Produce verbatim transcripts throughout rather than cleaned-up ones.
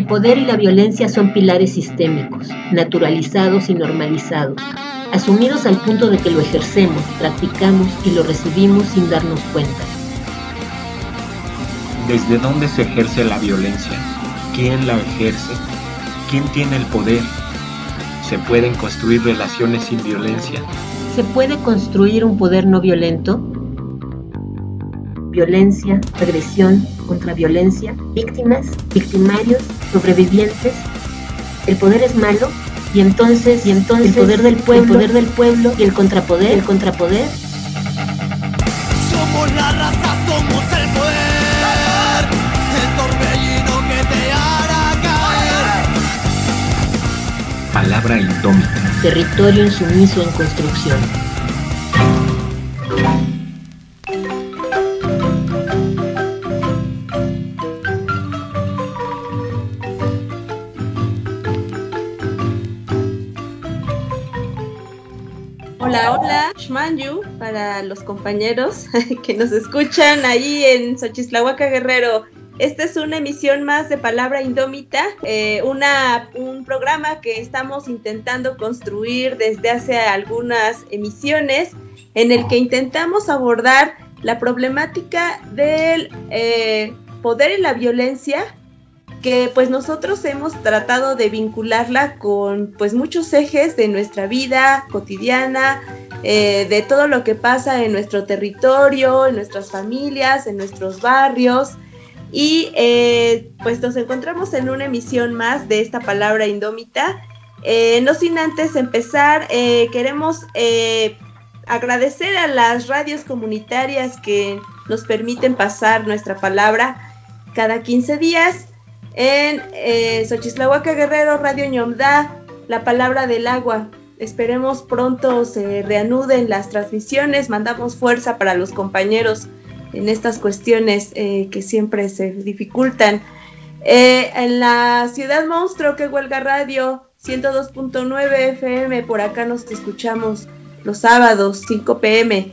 El poder y la violencia son pilares sistémicos, naturalizados y normalizados, asumidos al punto de que lo ejercemos, practicamos y lo recibimos sin darnos cuenta. ¿Desde dónde se ejerce la violencia? ¿Quién la ejerce? ¿Quién tiene el poder? ¿Se pueden construir relaciones sin violencia? ¿Se puede construir un poder no violento? Violencia, agresión, contraviolencia, víctimas, victimarios, sobrevivientes. ¿El poder es malo? Y entonces, y entonces el poder del pueblo, el poder del pueblo y el contrapoder, el contrapoder. Somos la raza, somos el poder, el torbellino que te hará caer. Palabra indómita. Territorio insumiso en construcción. Hola, hola, Xmanyu, para los compañeros que nos escuchan ahí en Xochislahuaca, Guerrero. Esta es una emisión más de Palabra Indómita, eh, una, un programa que estamos intentando construir desde hace algunas emisiones, en el que intentamos abordar la problemática del eh, poder y la violencia, que pues nosotros hemos tratado de vincularla con pues muchos ejes de nuestra vida cotidiana, eh, de todo lo que pasa en nuestro territorio, en nuestras familias, en nuestros barrios. Y eh, pues nos encontramos en una emisión más de esta Palabra Indómita. Eh, no sin antes empezar, eh, queremos eh, agradecer a las radios comunitarias que nos permiten pasar nuestra palabra cada quince días. En eh, Xochislahuaca, Guerrero, Radio Ñomdá, La Palabra del Agua. Esperemos pronto se reanuden las transmisiones. Mandamos fuerza para los compañeros en estas cuestiones eh, que siempre se dificultan. Eh, en la Ciudad Monstruo, que huelga Radio, ciento dos punto nueve F M, por acá nos escuchamos los sábados, cinco p m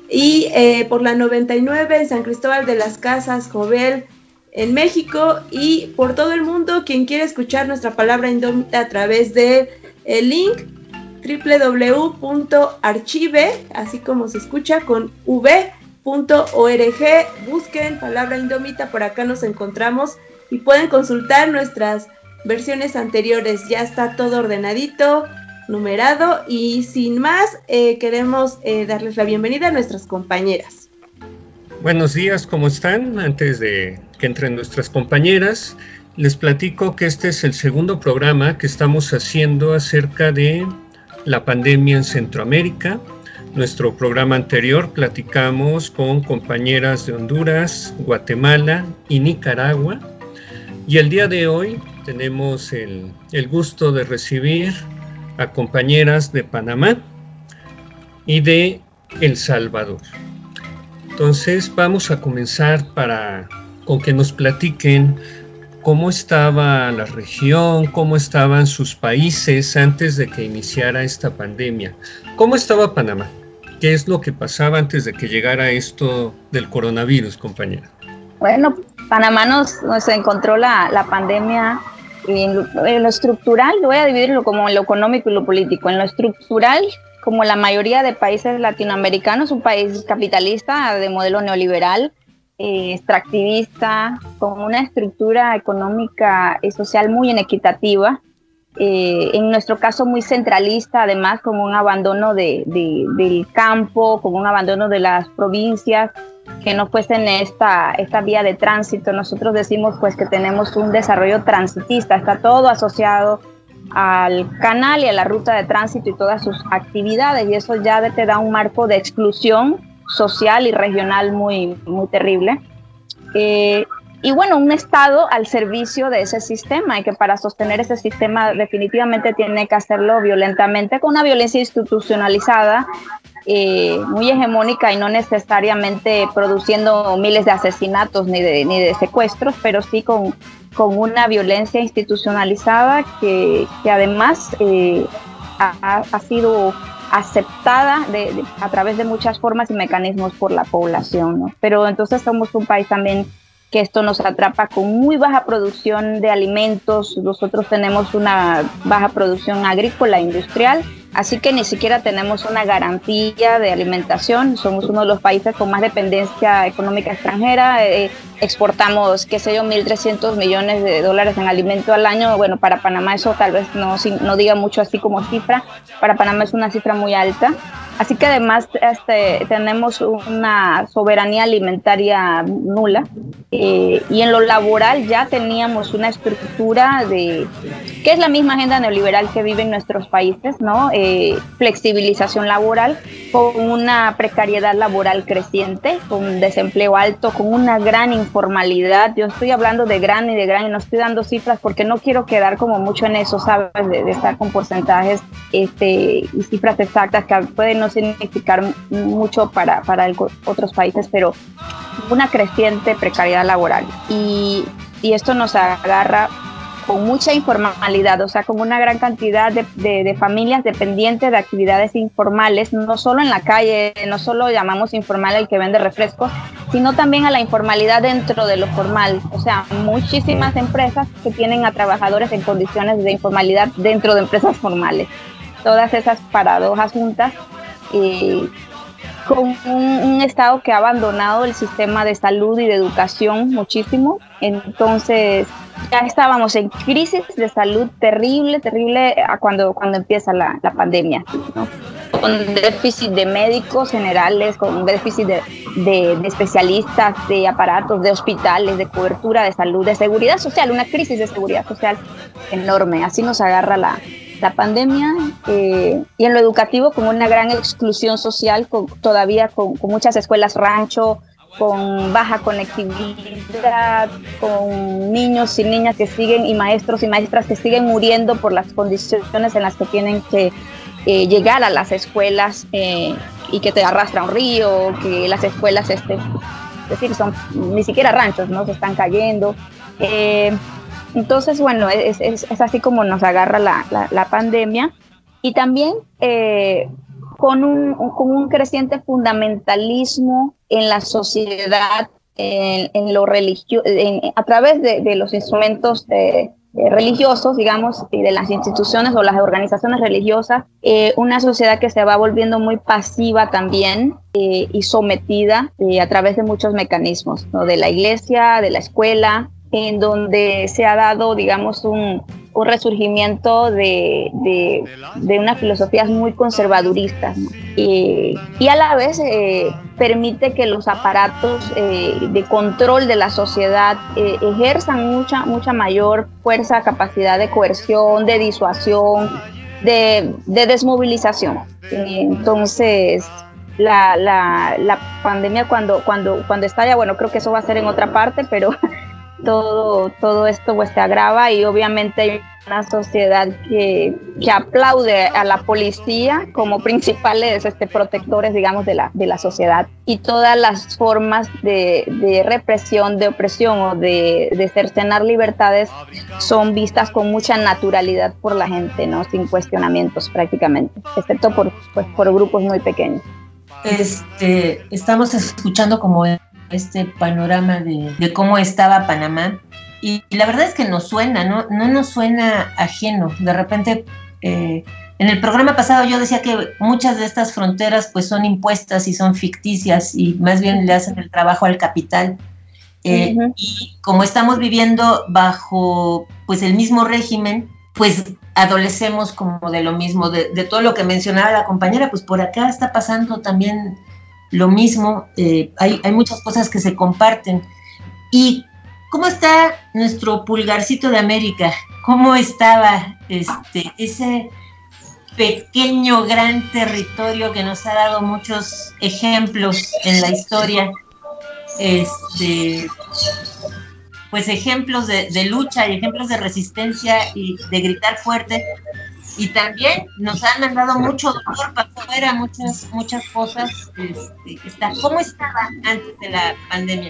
Y eh, por la noventa y nueve en San Cristóbal de las Casas, Jovel, en México, y por todo el mundo. Quien quiere escuchar nuestra Palabra Indómita a través de el link doble u doble u doble u punto archive, así como se escucha, con v punto org, busquen Palabra Indómita, por acá nos encontramos y pueden consultar nuestras versiones anteriores. Ya está todo ordenadito, numerado, y sin más eh, queremos eh, darles la bienvenida a nuestras compañeras. Buenos días, ¿cómo están? Antes de que entren nuestras compañeras, les platico que este es el segundo programa que estamos haciendo acerca de la pandemia en Centroamérica. Nuestro programa anterior platicamos con compañeras de Honduras, Guatemala y Nicaragua, y el día de hoy tenemos el, el gusto de recibir a compañeras de Panamá y de El Salvador. Entonces vamos a comenzar para, con que nos platiquen cómo estaba la región, cómo estaban sus países antes de que iniciara esta pandemia. ¿Cómo estaba Panamá? ¿Qué es lo que pasaba antes de que llegara esto del coronavirus, compañera? Bueno, Panamá nos, nos encontró la, la pandemia en lo, en lo estructural. Lo voy a dividirlo como en lo económico y lo político. En lo estructural, como la mayoría de países latinoamericanos, un país capitalista de modelo neoliberal, eh, extractivista, con una estructura económica y social muy inequitativa, eh, en nuestro caso muy centralista, además con un abandono de, de, del campo, con un abandono de las provincias, que no fuesen esta, esta vía de tránsito. Nosotros decimos pues que tenemos un desarrollo transitista, está todo asociado al canal y a la ruta de tránsito y todas sus actividades, y eso ya te da un marco de exclusión social y regional muy, muy terrible. Eh, y bueno, un Estado al servicio de ese sistema, y que para sostener ese sistema definitivamente tiene que hacerlo violentamente, con una violencia institucionalizada, eh, muy hegemónica, y no necesariamente produciendo miles de asesinatos ni de, ni de secuestros, pero sí con con una violencia institucionalizada que, que además eh, ha, ha sido aceptada de, de, a través de muchas formas y mecanismos por la población, ¿no? Pero entonces somos un país también que esto nos atrapa con muy baja producción de alimentos. Nosotros tenemos una baja producción agrícola e industrial, así que ni siquiera tenemos una garantía de alimentación. Somos uno de los países con más dependencia económica extranjera. Eh, exportamos, qué sé yo, mil trescientos millones de dólares en alimento al año. Bueno, para Panamá eso tal vez no, no diga mucho así como cifra. Para Panamá es una cifra muy alta. Así que además este, tenemos una soberanía alimentaria nula, eh, y en lo laboral ya teníamos una estructura de que es la misma agenda neoliberal que viven nuestros países, ¿no? Eh, flexibilización laboral, con una precariedad laboral creciente, con un desempleo alto, con una gran informalidad. Yo estoy hablando de gran y de gran y no estoy dando cifras porque no quiero quedar como mucho en eso, ¿sabes? De, de estar con porcentajes este, y cifras exactas que pueden no significar mucho para, para el, otros países, pero una creciente precariedad laboral. Y, y esto nos agarra con mucha informalidad, o sea, con una gran cantidad de, de, de familias dependientes de actividades informales, no solo en la calle, no solo llamamos informal el que vende refrescos, sino también a la informalidad dentro de lo formal. O sea, muchísimas empresas que tienen a trabajadores en condiciones de informalidad dentro de empresas formales. Todas esas paradojas juntas, eh, con un, un Estado que ha abandonado el sistema de salud y de educación muchísimo. Entonces ya estábamos en crisis de salud terrible, terrible cuando, cuando empieza la, la pandemia, ¿no? Con déficit de médicos generales, con déficit de, de, de especialistas, de aparatos, de hospitales, de cobertura de salud, de seguridad social, una crisis de seguridad social enorme. Así nos agarra la, la pandemia, eh, y en lo educativo con una gran exclusión social, con, todavía con, con muchas escuelas rancho, con baja conectividad, con niños y niñas que siguen, y maestros y maestras que siguen muriendo por las condiciones en las que tienen que eh, llegar a las escuelas, eh, y que te arrastra un río, que las escuelas, este, es decir, son ni siquiera ranchos, ¿no? Se están cayendo. Eh, entonces, bueno, es, es, es así como nos agarra la, la, la pandemia, y también eh, con, un, con un creciente fundamentalismo en la sociedad, en, en lo religio en, a través de, de los instrumentos de, de religiosos, digamos, y de las instituciones o las organizaciones religiosas, eh, una sociedad que se va volviendo muy pasiva también, eh, y sometida eh, a través de muchos mecanismos, ¿no? De la iglesia, de la escuela, en donde se ha dado, digamos, un, un resurgimiento de, de, de unas filosofías muy conservaduristas, ¿no? y, y a la vez eh, permite que los aparatos eh, de control de la sociedad eh, ejerzan mucha, mucha mayor fuerza, capacidad de coerción, de disuasión, de, de desmovilización. Entonces, la, la, la pandemia cuando, cuando, cuando estalla, bueno, creo que eso va a ser en otra parte, pero todo, todo esto pues se agrava, y obviamente hay una sociedad que, que aplaude a la policía como principales este, protectores, digamos, de la, de la sociedad, y todas las formas de, de represión, de opresión o de, de cercenar libertades son vistas con mucha naturalidad por la gente, ¿no? Sin cuestionamientos prácticamente, excepto por, pues, por grupos muy pequeños. Este, estamos escuchando como este panorama de, de cómo estaba Panamá, y, y la verdad es que nos suena, ¿no? No nos suena ajeno. De repente, eh, en el programa pasado yo decía que muchas de estas fronteras pues son impuestas y son ficticias, y más bien le hacen el trabajo al capital. Eh, uh-huh. Y como estamos viviendo bajo pues el mismo régimen, pues adolecemos como de lo mismo, de, de todo lo que mencionaba la compañera. Pues por acá está pasando también lo mismo. Eh, hay, hay muchas cosas que se comparten. ¿Y cómo está nuestro pulgarcito de América? ¿Cómo estaba este, ese pequeño, gran territorio que nos ha dado muchos ejemplos en la historia? Este, pues ejemplos de, de lucha y ejemplos de resistencia y de gritar fuerte. Y también nos han mandado mucho dolor para afuera, muchas, muchas cosas. Este, está, ¿cómo estaba antes de la pandemia?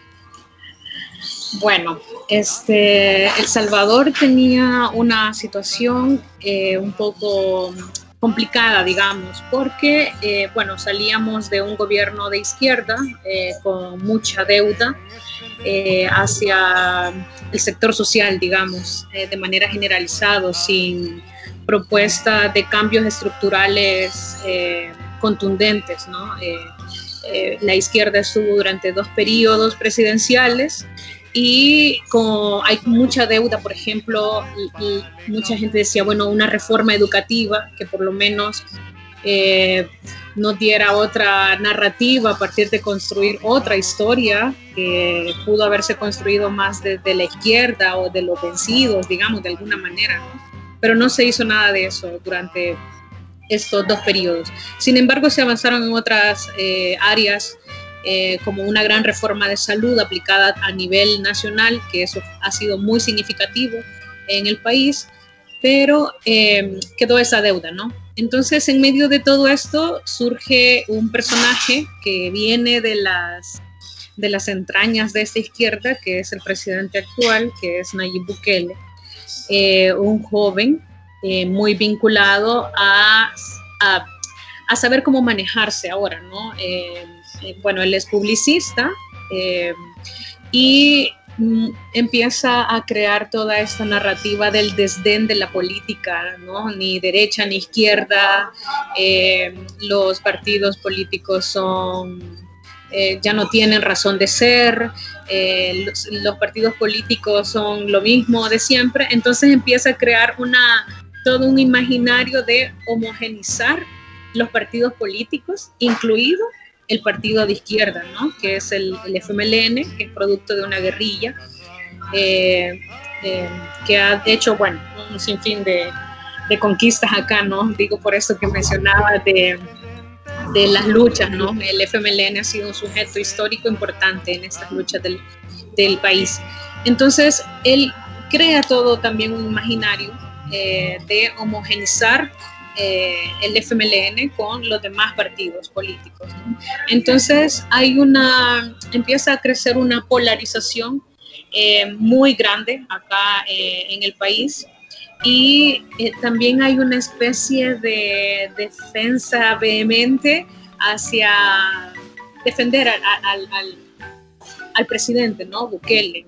Bueno, este, El Salvador tenía una situación eh, un poco complicada, digamos, porque, eh, bueno, salíamos de un gobierno de izquierda eh, con mucha deuda eh, hacia el sector social, digamos, eh, de manera generalizada, sin propuesta de cambios estructurales eh, contundentes, ¿no? Eh, eh, la izquierda estuvo durante dos periodos presidenciales y con, hay mucha deuda, por ejemplo, y, y mucha gente decía, bueno, una reforma educativa que por lo menos eh, nos diera otra narrativa a partir de construir otra historia que pudo haberse construido más desde la izquierda o de los vencidos, digamos, de alguna manera, ¿no? Pero no se hizo nada de eso durante estos dos periodos. Sin embargo, se avanzaron en otras eh, áreas, eh, como una gran reforma de salud aplicada a nivel nacional, que eso ha sido muy significativo en el país, pero eh, quedó esa deuda, ¿no? Entonces, en medio de todo esto, surge un personaje que viene de las, de las entrañas de esta izquierda, que es el presidente actual, que es Nayib Bukele, eh, un joven eh, muy vinculado a, a, a saber cómo manejarse ahora, ¿no? Eh, eh, bueno, él es publicista eh, y empieza a crear toda esta narrativa del desdén de la política, ¿no? Ni derecha ni izquierda, eh, los partidos políticos son, eh, ya no tienen razón de ser, eh, los, los partidos políticos son lo mismo de siempre. Entonces empieza a crear una, todo un imaginario de homogenizar los partidos políticos, incluido el partido de izquierda, ¿no? Que es el, el F M L N, que es producto de una guerrilla eh, eh, que ha hecho, bueno, un sinfín de, de conquistas acá, ¿no? Digo por eso que mencionaba de, de las luchas, ¿no? El F M L N ha sido un sujeto histórico importante en estas luchas del, del país. Entonces, él crea todo también un imaginario eh, de homogenizar Eh, el F M L N con los demás partidos políticos, ¿no? Entonces hay una, empieza a crecer una polarización eh, muy grande acá eh, en el país y eh, también hay una especie de defensa vehemente hacia defender al, al, al, al presidente, ¿no? Bukele,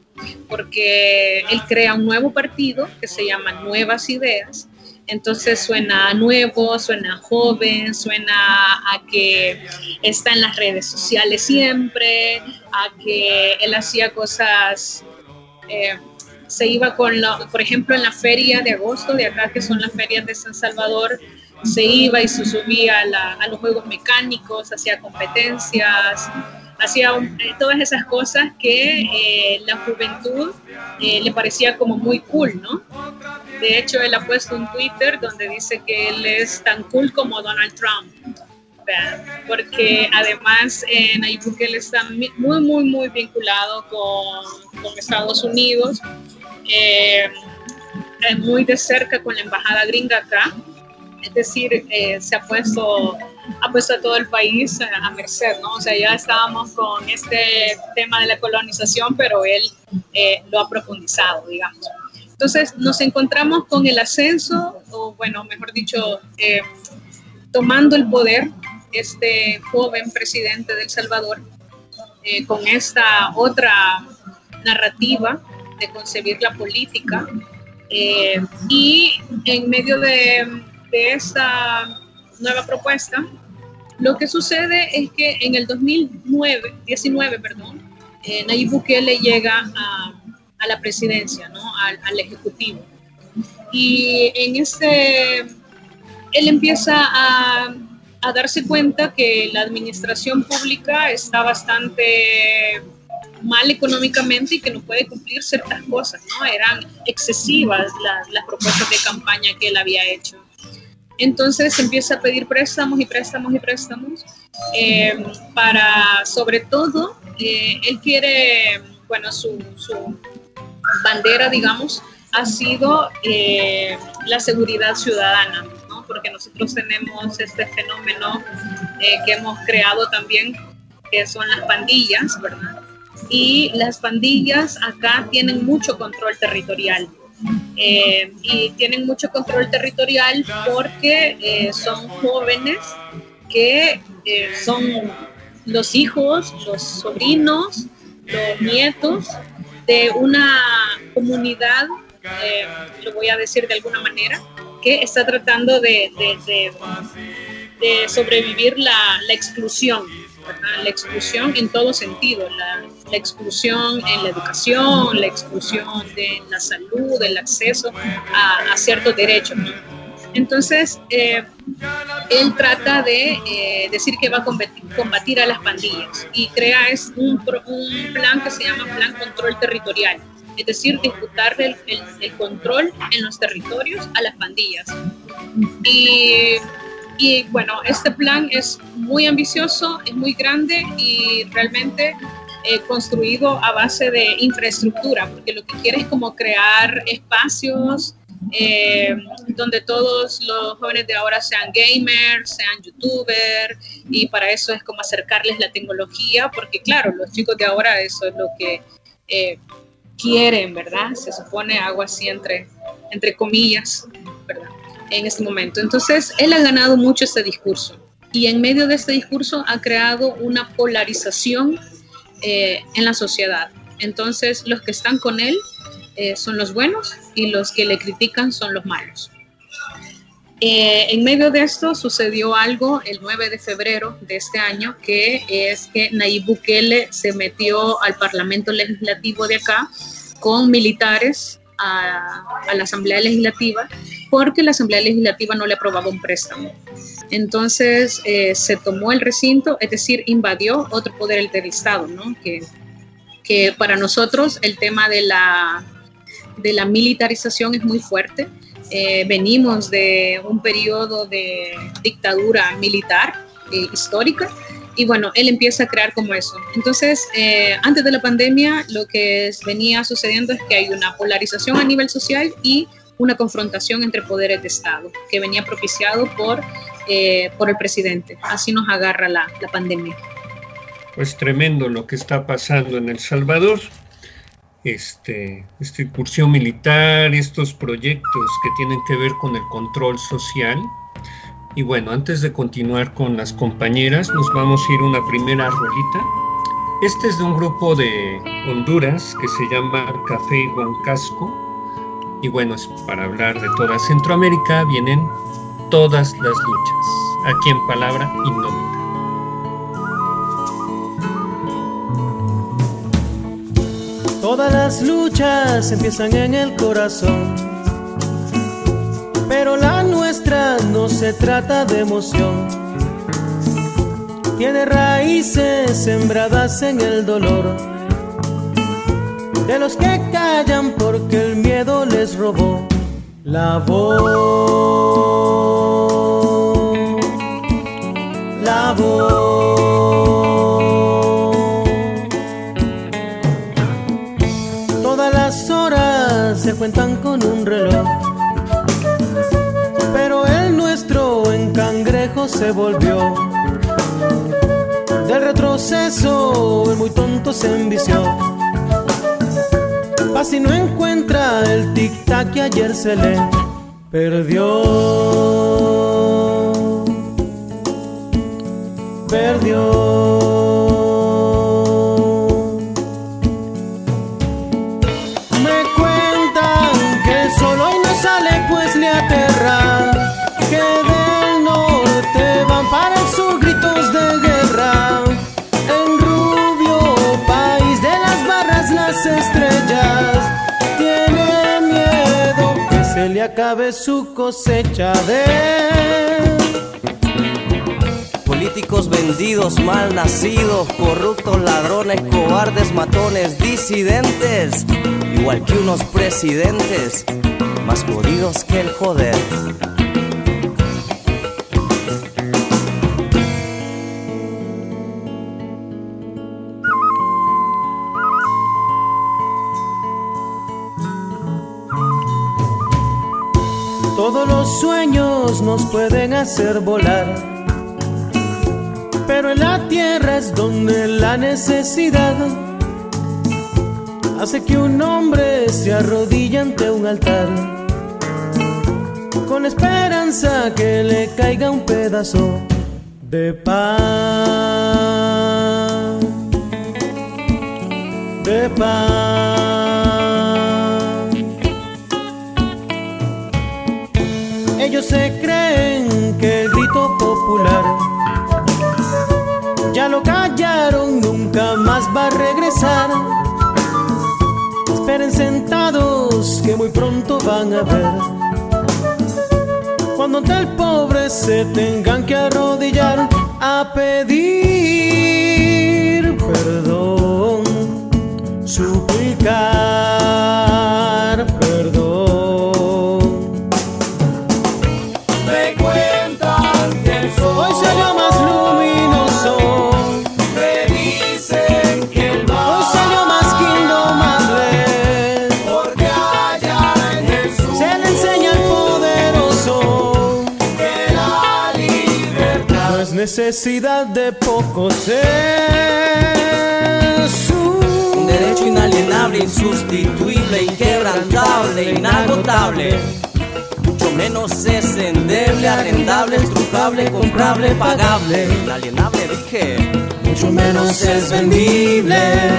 porque él crea un nuevo partido que se llama Nuevas Ideas. Entonces suena nuevo, suena joven, suena a que está en las redes sociales siempre, a que él hacía cosas, eh, se iba con, la, por ejemplo, en la feria de agosto de acá, que son las ferias de San Salvador, se iba y se subía a, la, a los juegos mecánicos, hacía competencias, hacía un, eh, todas esas cosas que eh, la juventud eh, le parecía como muy cool, ¿no? De hecho, él ha puesto un Twitter donde dice que él es tan cool como Donald Trump, ¿verdad? Porque además eh, Nayib Bukele está muy, muy, muy vinculado con, con Estados Unidos, eh, muy de cerca con la embajada gringa acá. Es decir, eh, se ha puesto, ha puesto a todo el país a, a merced, ¿no? O sea, ya estábamos con este tema de la colonización, pero él eh, lo ha profundizado, digamos. Entonces, nos encontramos con el ascenso, o bueno, mejor dicho, eh, tomando el poder, este joven presidente de El Salvador, eh, con esta otra narrativa de concebir la política, eh, y en medio de... de esta nueva propuesta, lo que sucede es que en el dos mil diecinueve, perdón, eh, Nayib Bukele llega a, a la presidencia, ¿no? al, al ejecutivo. Y en este, él empieza a, a darse cuenta que la administración pública está bastante mal económicamente y que no puede cumplir ciertas cosas, ¿no? Eran excesivas las, las propuestas de campaña que él había hecho. Entonces empieza a pedir préstamos y préstamos y préstamos eh, para, sobre todo, eh, él quiere, bueno, su, su bandera, digamos, ha sido eh, la seguridad ciudadana, ¿no? Porque nosotros tenemos este fenómeno eh, que hemos creado también, que son las pandillas, ¿verdad? Y las pandillas acá tienen mucho control territorial. eh, y tienen mucho control territorial porque eh, son jóvenes que eh, son los hijos, los sobrinos, los nietos de una comunidad, eh, lo voy a decir de alguna manera, que está tratando de, de, de, de sobrevivir la, la exclusión, ¿verdad? La exclusión en todo sentido, la, la exclusión en la educación, la exclusión de la salud, el acceso a, a ciertos derechos, ¿no? Entonces, eh, él trata de eh, decir que va a combatir, combatir a las pandillas y crea es un, un plan que se llama Plan Control Territorial, es decir, disputarle el, el, el control en los territorios a las pandillas. Y, y bueno, este plan es muy ambicioso, es muy grande y realmente eh, construido a base de infraestructura, porque lo que quiere es como crear espacios Eh, donde todos los jóvenes de ahora sean gamers, sean youtubers, y para eso es como acercarles la tecnología, porque claro, los chicos de ahora eso es lo que eh, quieren, ¿verdad? Se supone, algo así entre, entre comillas, ¿verdad? En este momento. Entonces, él ha ganado mucho este discurso, y en medio de este discurso ha creado una polarización eh, en la sociedad. Entonces, los que están con él Eh, son los buenos y los que le critican son los malos. Eh, en medio de esto sucedió algo el nueve de febrero de este año, que es que Nayib Bukele se metió al Parlamento Legislativo de acá con militares a, a la Asamblea Legislativa, porque la Asamblea Legislativa no le aprobaba un préstamo. Entonces eh, se tomó el recinto, es decir, invadió otro poder del Estado, ¿no? Que, que para nosotros el tema de la de la militarización es muy fuerte. Eh, venimos de un periodo de dictadura militar eh, histórica, y bueno, él empieza a crear como eso. Entonces, eh, antes de la pandemia, lo que es, venía sucediendo es que hay una polarización a nivel social y una confrontación entre poderes de Estado, que venía propiciado por, eh, por el presidente. Así nos agarra la, la pandemia. Pues tremendo lo que está pasando en El Salvador. Este, esta incursión militar, estos proyectos que tienen que ver con el control social. Y bueno, antes de continuar con las compañeras, nos vamos a ir a una primera rolita. Este es de un grupo de Honduras que se llama Café Huancasco. Y bueno, es para hablar de toda Centroamérica, vienen todas las luchas, aquí en Palabra Indómita. Todas las luchas empiezan en el corazón, pero la nuestra no se trata de emoción. Tiene raíces sembradas en el dolor, de los que callan porque el miedo les robó la voz. La voz. Se cuentan con un reloj, pero el nuestro en cangrejo se volvió. Del retroceso el muy tonto se envició, pa' si no encuentra el tic-tac que ayer se le perdió. Perdió. Solo y no sale pues le aterra, que del norte van para el sur gritos de guerra. En Rubio, país de las barras, las estrellas, tiene miedo que se le acabe su cosecha de políticos vendidos, mal nacidos, corruptos, ladrones, cobardes, matones, disidentes, igual que unos presidentes, más jodidos que el joder. Todos los sueños nos pueden hacer volar, pero en la tierra es donde la necesidad hace que un hombre se arrodille ante un altar con esperanza que le caiga un pedazo de pan, de pan. Ellos se creen que el grito popular ya lo callaron, nunca más va a regresar. Esperen sentados que muy pronto van a ver, cuando ante el pobre se tengan que arrodillar a pedir perdón, suplicar perdón. Me cuentan que el sol Hoy salió más luminoso, me dicen que el mar hoy salió más indomable, porque allá en el sur se le enseña al poderoso que la libertad no es necesidad de pocos, es Un derecho inalienable, insustituible, inquebrantable, inagotable. Mucho menos es endeble, arrendable, estrujable, comprable, pagable. Inalienable dije, mucho menos es vendible.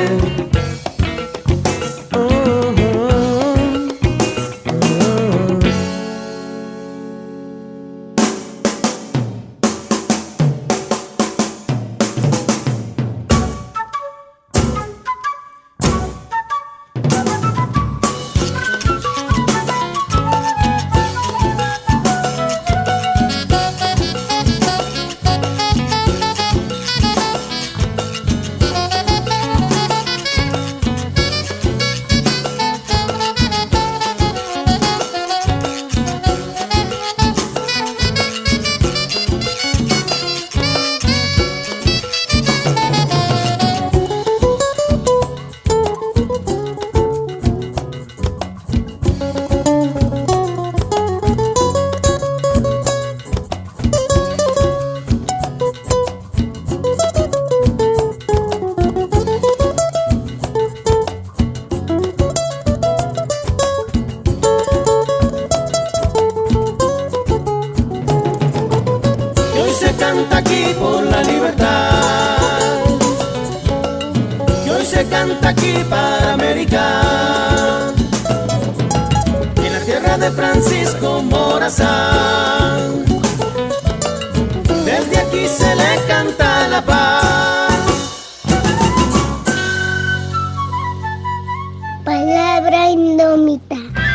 canta aquí por la libertad, y hoy se canta aquí para América, en la tierra de Francisco Morazán. Desde aquí se le canta la paz. Palabra indómita.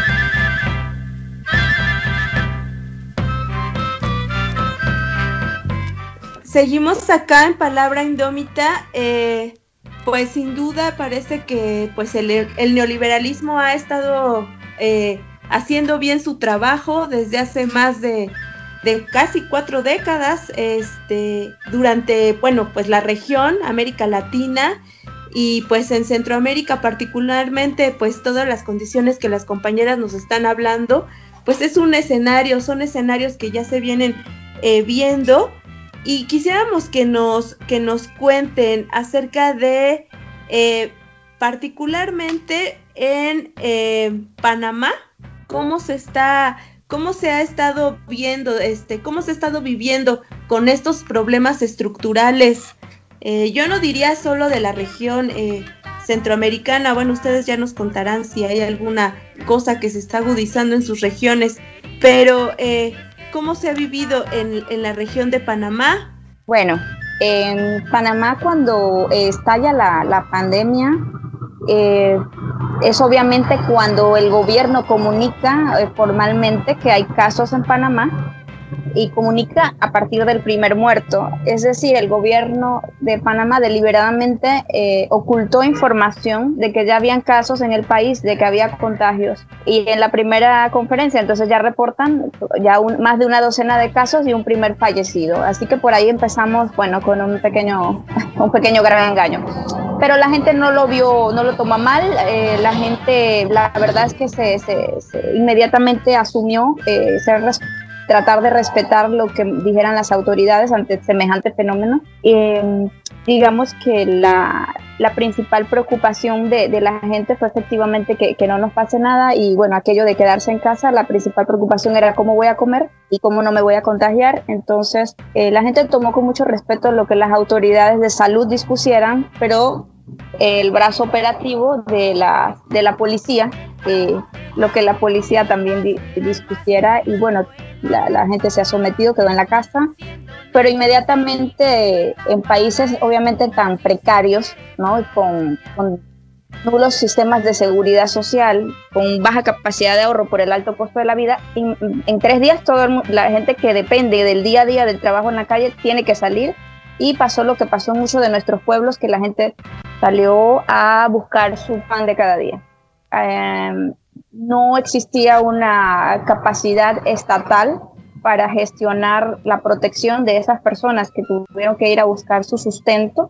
Seguimos acá en Palabra Indómita, eh, pues sin duda parece que pues el, el neoliberalismo ha estado eh, haciendo bien su trabajo desde hace más de, de casi cuatro décadas, este, durante, bueno, pues la región, América Latina, y pues en Centroamérica particularmente, pues todas las condiciones que las compañeras nos están hablando, pues es un escenario, son escenarios que ya se vienen eh, viendo. Y quisiéramos que nos, que nos cuenten acerca de, eh, particularmente en eh, Panamá, cómo se está, cómo se ha estado viendo, este, cómo se ha estado viviendo con estos problemas estructurales. Eh, yo no diría solo de la región eh, centroamericana, bueno, ustedes ya nos contarán si hay alguna cosa que se está agudizando en sus regiones, pero eh, ¿cómo se ha vivido en, en la región de Panamá? Bueno, en Panamá cuando eh, estalla la, la pandemia, eh, es obviamente cuando el gobierno comunica eh, formalmente que hay casos en Panamá y comunica a partir del primer muerto. Es decir, el gobierno de Panamá deliberadamente eh, ocultó información de que ya habían casos en el país, de que había contagios. Y en la primera conferencia, entonces ya reportan ya un, más de una docena de casos y un primer fallecido. Así que por ahí empezamos, bueno, con un pequeño, un pequeño gran engaño. Pero la gente no lo vio, no lo tomó mal. Eh, la gente, la verdad es que se, se, se inmediatamente asumió eh, ser responsable, tratar de respetar lo que dijeran las autoridades ante semejante fenómeno. Eh, digamos que la, la principal preocupación de, de la gente fue efectivamente que, que no nos pase nada, y bueno, aquello de quedarse en casa, la principal preocupación era cómo voy a comer y cómo no me voy a contagiar. Entonces eh, la gente tomó con mucho respeto lo que las autoridades de salud dispusieran, pero eh, el brazo operativo de la, de la policía, eh, lo que la policía también di, dispusiera, y bueno, la, la gente se ha sometido, quedó en la casa. Pero inmediatamente en países obviamente tan precarios, ¿no? Con, con nulos sistemas de seguridad social, con baja capacidad de ahorro por el alto costo de la vida, en, en tres días todo el, la gente que depende del día a día del trabajo en la calle tiene que salir, y pasó lo que pasó en muchos de nuestros pueblos, que la gente salió a buscar su pan de cada día. Eh, no existía una capacidad estatal para gestionar la protección de esas personas que tuvieron que ir a buscar su sustento,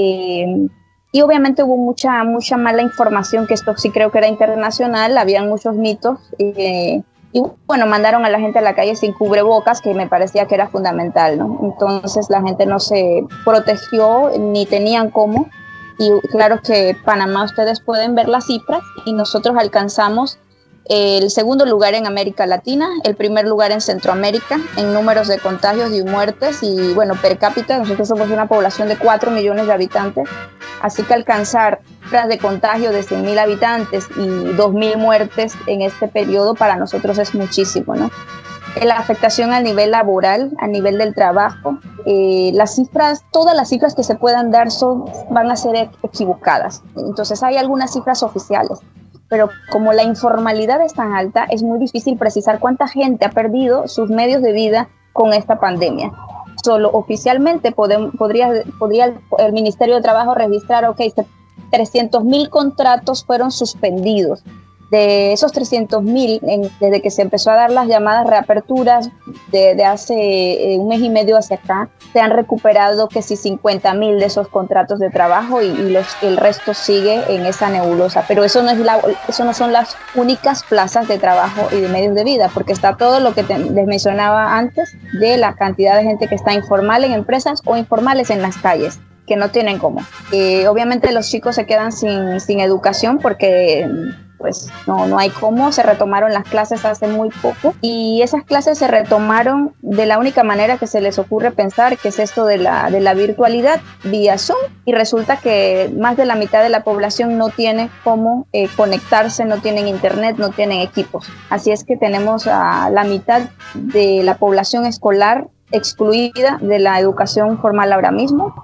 eh, y obviamente hubo mucha, mucha mala información, que esto sí creo que era internacional, habían muchos mitos, eh, y bueno, mandaron a la gente a la calle sin cubrebocas, que me parecía que era fundamental, ¿no? Entonces la gente no se protegió, ni tenían cómo, y claro que Panamá, ustedes pueden ver las cifras, y nosotros alcanzamos el segundo lugar en América Latina, el primer lugar en Centroamérica en números de contagios y muertes, y bueno, per cápita nosotros somos una población de cuatro millones de habitantes, así que alcanzar cifras de contagio de cien mil habitantes y dos mil muertes en este periodo para nosotros es muchísimo, ¿no? La afectación a nivel laboral, a nivel del trabajo, eh, las cifras, todas las cifras que se puedan dar son, van a ser equivocadas. Entonces hay algunas cifras oficiales, pero como la informalidad es tan alta, es muy difícil precisar cuánta gente ha perdido sus medios de vida con esta pandemia. Solo oficialmente podemos, podría, podría el, el Ministerio de Trabajo registrar, ok, trescientos mil contratos fueron suspendidos. De esos trescientos mil, desde que se empezó a dar las llamadas reaperturas de, de hace eh, un mes y medio hacia acá, se han recuperado que si cincuenta mil de esos contratos de trabajo, y, y los, el resto sigue en esa nebulosa. Pero eso no, es la, eso no son las únicas plazas de trabajo y de medios de vida, porque está todo lo que te, les mencionaba antes, de la cantidad de gente que está informal en empresas o informales en las calles, que no tienen cómo. Eh, obviamente los chicos se quedan sin, sin educación porque pues no, no hay cómo. Se retomaron las clases hace muy poco, y esas clases se retomaron de la única manera que se les ocurre pensar, que es esto de la, de la virtualidad vía Zoom, y resulta que más de la mitad de la población no tiene cómo eh, conectarse, no tienen internet, no tienen equipos. Así es que tenemos a la mitad de la población escolar excluida de la educación formal ahora mismo,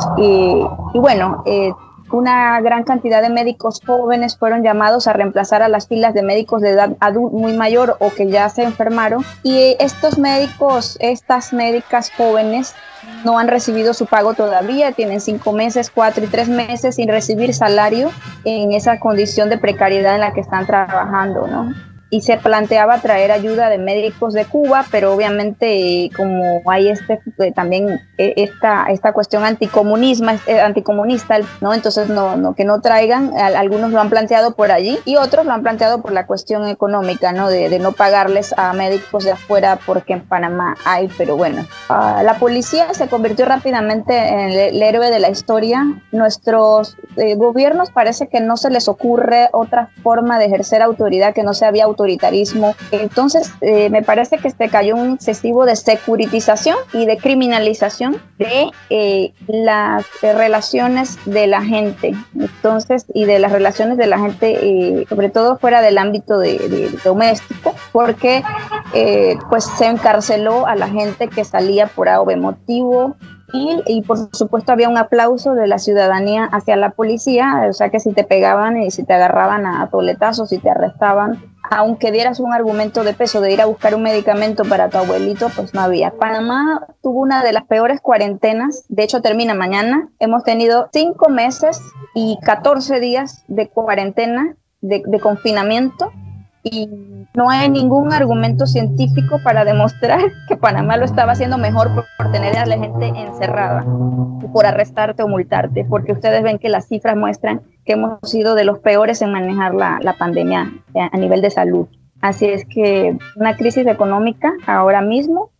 y, y bueno, eh, una gran cantidad de médicos jóvenes fueron llamados a reemplazar a las filas de médicos de edad adulta muy mayor o que ya se enfermaron, y estos médicos, estas médicas jóvenes no han recibido su pago todavía, tienen cinco meses, cuatro y tres meses sin recibir salario en esa condición de precariedad en la que están trabajando, ¿no? Y se planteaba traer ayuda de médicos de Cuba, pero obviamente como hay este eh, también eh, esta esta cuestión anticomunismo, eh, anticomunista, ¿no? Entonces no, no que no traigan, algunos lo han planteado por allí y otros lo han planteado por la cuestión económica, ¿no? De, de no pagarles a médicos de afuera porque en Panamá hay, pero bueno. Uh, la policía se convirtió rápidamente en el, el héroe de la historia. Nuestros eh, gobiernos parece que no se les ocurre otra forma de ejercer autoridad que no sea vía autoritarismo. Entonces eh, me parece que se cayó un excesivo de securitización y de criminalización de eh, las eh, relaciones de la gente, entonces, y de las relaciones de la gente, eh, sobre todo fuera del ámbito de, de, de doméstico, porque eh, pues se encarceló a la gente que salía por A o B motivo. Y, y por supuesto había un aplauso de la ciudadanía hacia la policía, o sea que si te pegaban y si te agarraban a toletazos, si te arrestaban, aunque dieras un argumento de peso de ir a buscar un medicamento para tu abuelito, pues no había. Panamá tuvo una de las peores cuarentenas, de hecho termina mañana. Hemos tenido cinco meses y catorce días de cuarentena, de, de confinamiento, y no hay ningún argumento científico para demostrar que Panamá lo estaba haciendo mejor por, por tener a la gente encerrada, por arrestarte o multarte, porque ustedes ven que las cifras muestran que hemos sido de los peores en manejar la, la pandemia a nivel de salud. Así es que una crisis económica ahora mismo,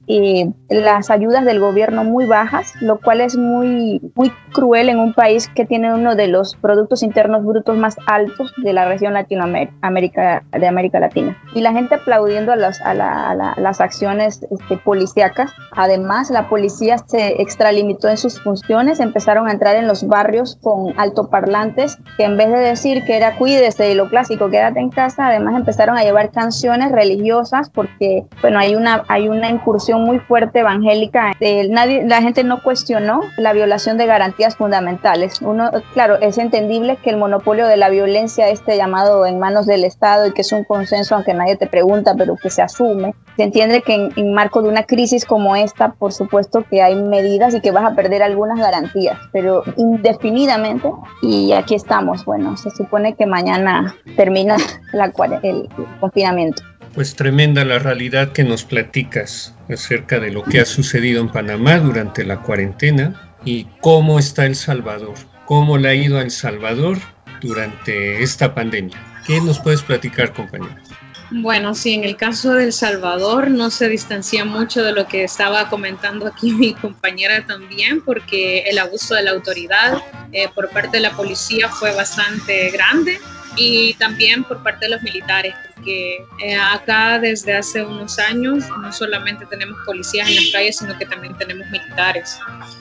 eh, las ayudas del gobierno muy bajas, lo cual es muy, muy cruel en un país que tiene uno de los productos internos brutos más altos de la región Latinoamérica, de América Latina. Y la gente aplaudiendo a, los, a, la, a la, las acciones este, policíacas. Además, la policía se extralimitó en sus funciones, empezaron a entrar en los barrios con altoparlantes, que en vez de decir que era cuídese y lo clásico, quédate en casa, además empezaron a llevar canciones religiosas, porque bueno, hay una, hay una incursión muy fuerte evangélica. Eh, nadie, la gente no cuestionó la violación de garantías fundamentales. Uno, claro, es entendible que el monopolio de la violencia esté llamado en manos del Estado y que es un consenso, aunque nadie te pregunta, pero que se asume. Se entiende que en, en marco de una crisis como esta, por supuesto que hay medidas y que vas a perder algunas garantías, pero indefinidamente, y aquí estamos. Bueno, se supone que mañana termina la, el, el confinamiento. Pues tremenda la realidad que nos platicas acerca de lo que ha sucedido en Panamá durante la cuarentena y cómo está El Salvador, cómo le ha ido a El Salvador durante esta pandemia. ¿Qué nos puedes platicar, compañero? Bueno, sí, en el caso de El Salvador no se distancia mucho de lo que estaba comentando aquí mi compañera también, porque el abuso de la autoridad eh, por parte de la policía fue bastante grande, y también por parte de los militares, porque eh, acá desde hace unos años no solamente tenemos policías en las calles, sino que también tenemos militares.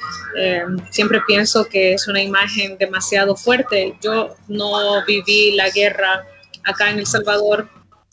Eh, siempre pienso que es una imagen demasiado fuerte. Yo no viví la guerra acá en El Salvador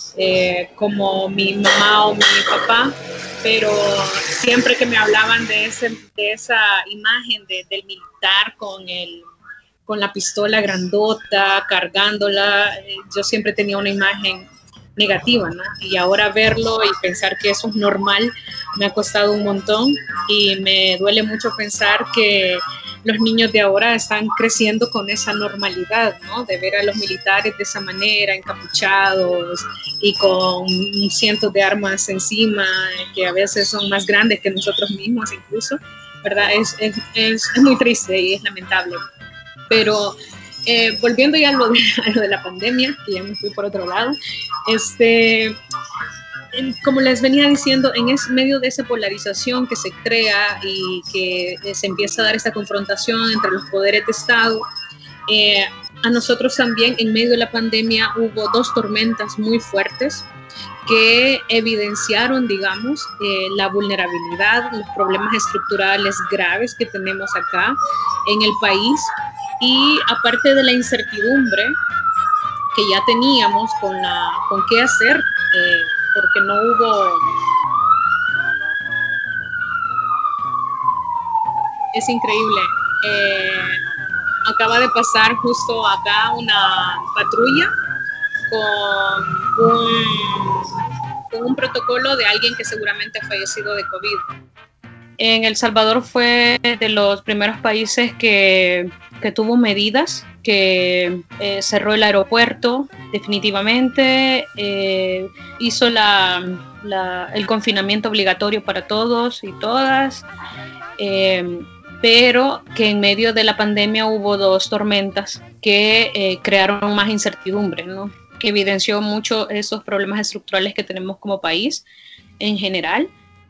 eh, como mi mamá o mi papá, pero siempre que me hablaban de, ese, de esa imagen de, del militar con el con la pistola grandota, cargándola, yo siempre tenía una imagen negativa, ¿no? Y ahora verlo y pensar que eso es normal me ha costado un montón, y me duele mucho pensar que los niños de ahora están creciendo con esa normalidad, ¿no? De ver a los militares de esa manera, encapuchados y con cientos de armas encima, que a veces son más grandes que nosotros mismos incluso, ¿verdad? Es, es, es, es muy triste y es lamentable. Pero eh, volviendo ya a lo, de, a lo de la pandemia, que ya me fui por otro lado, este, como les venía diciendo, en es medio de esa polarización que se crea y que eh, se empieza a dar esta confrontación entre los poderes de Estado, eh, a nosotros también en medio de la pandemia hubo dos tormentas muy fuertes que evidenciaron, digamos, eh, la vulnerabilidad, los problemas estructurales graves que tenemos acá en el país. Y aparte de la incertidumbre que ya teníamos con, la, con qué hacer, eh, porque no hubo... Es increíble. Eh, acaba de pasar justo acá una patrulla con un, con un protocolo de alguien que seguramente ha fallecido de COVID. En El Salvador fue de los primeros países que, que tuvo medidas, que eh, cerró el aeropuerto definitivamente, eh, hizo la, la, el confinamiento obligatorio para todos y todas, eh, pero que en medio de la pandemia hubo dos tormentas que eh, crearon más incertidumbre, ¿no? Que evidenció mucho esos problemas estructurales que tenemos como país en general.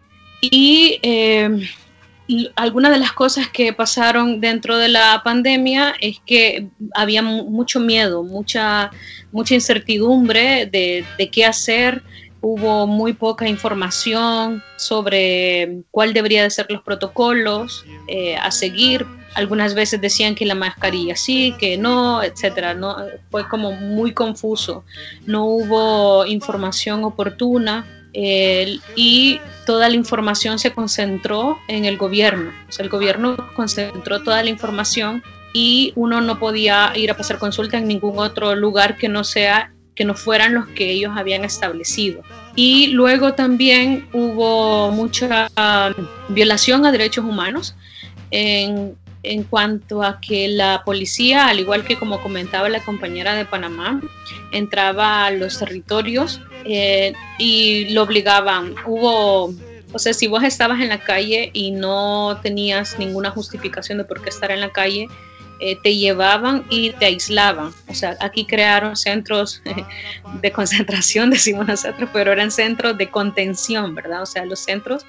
Y eh, algunas de las cosas que pasaron dentro de la pandemia es que había mucho miedo, mucha, mucha incertidumbre de, de qué hacer. Hubo muy poca información sobre cuál debería de ser los protocolos eh, a seguir. Algunas veces decían que la mascarilla sí, que no, etcétera. No, fue como muy confuso. No hubo información oportuna. Eh, y toda la información se concentró en el gobierno, o sea, el gobierno concentró toda la información y uno no podía ir a pasar consulta en ningún otro lugar que no sea, que no fueran los que ellos habían establecido. Y luego también hubo mucha uh, violación a derechos humanos en, en cuanto a que la policía, al igual que como comentaba la compañera de Panamá, entraba a los territorios eh, y lo obligaban. Hubo, o sea, si vos estabas en la calle y no tenías ninguna justificación de por qué estar en la calle, eh, te llevaban y te aislaban. O sea, aquí crearon centros de concentración, decimos nosotros, pero eran centros de contención, ¿verdad? O sea, los centros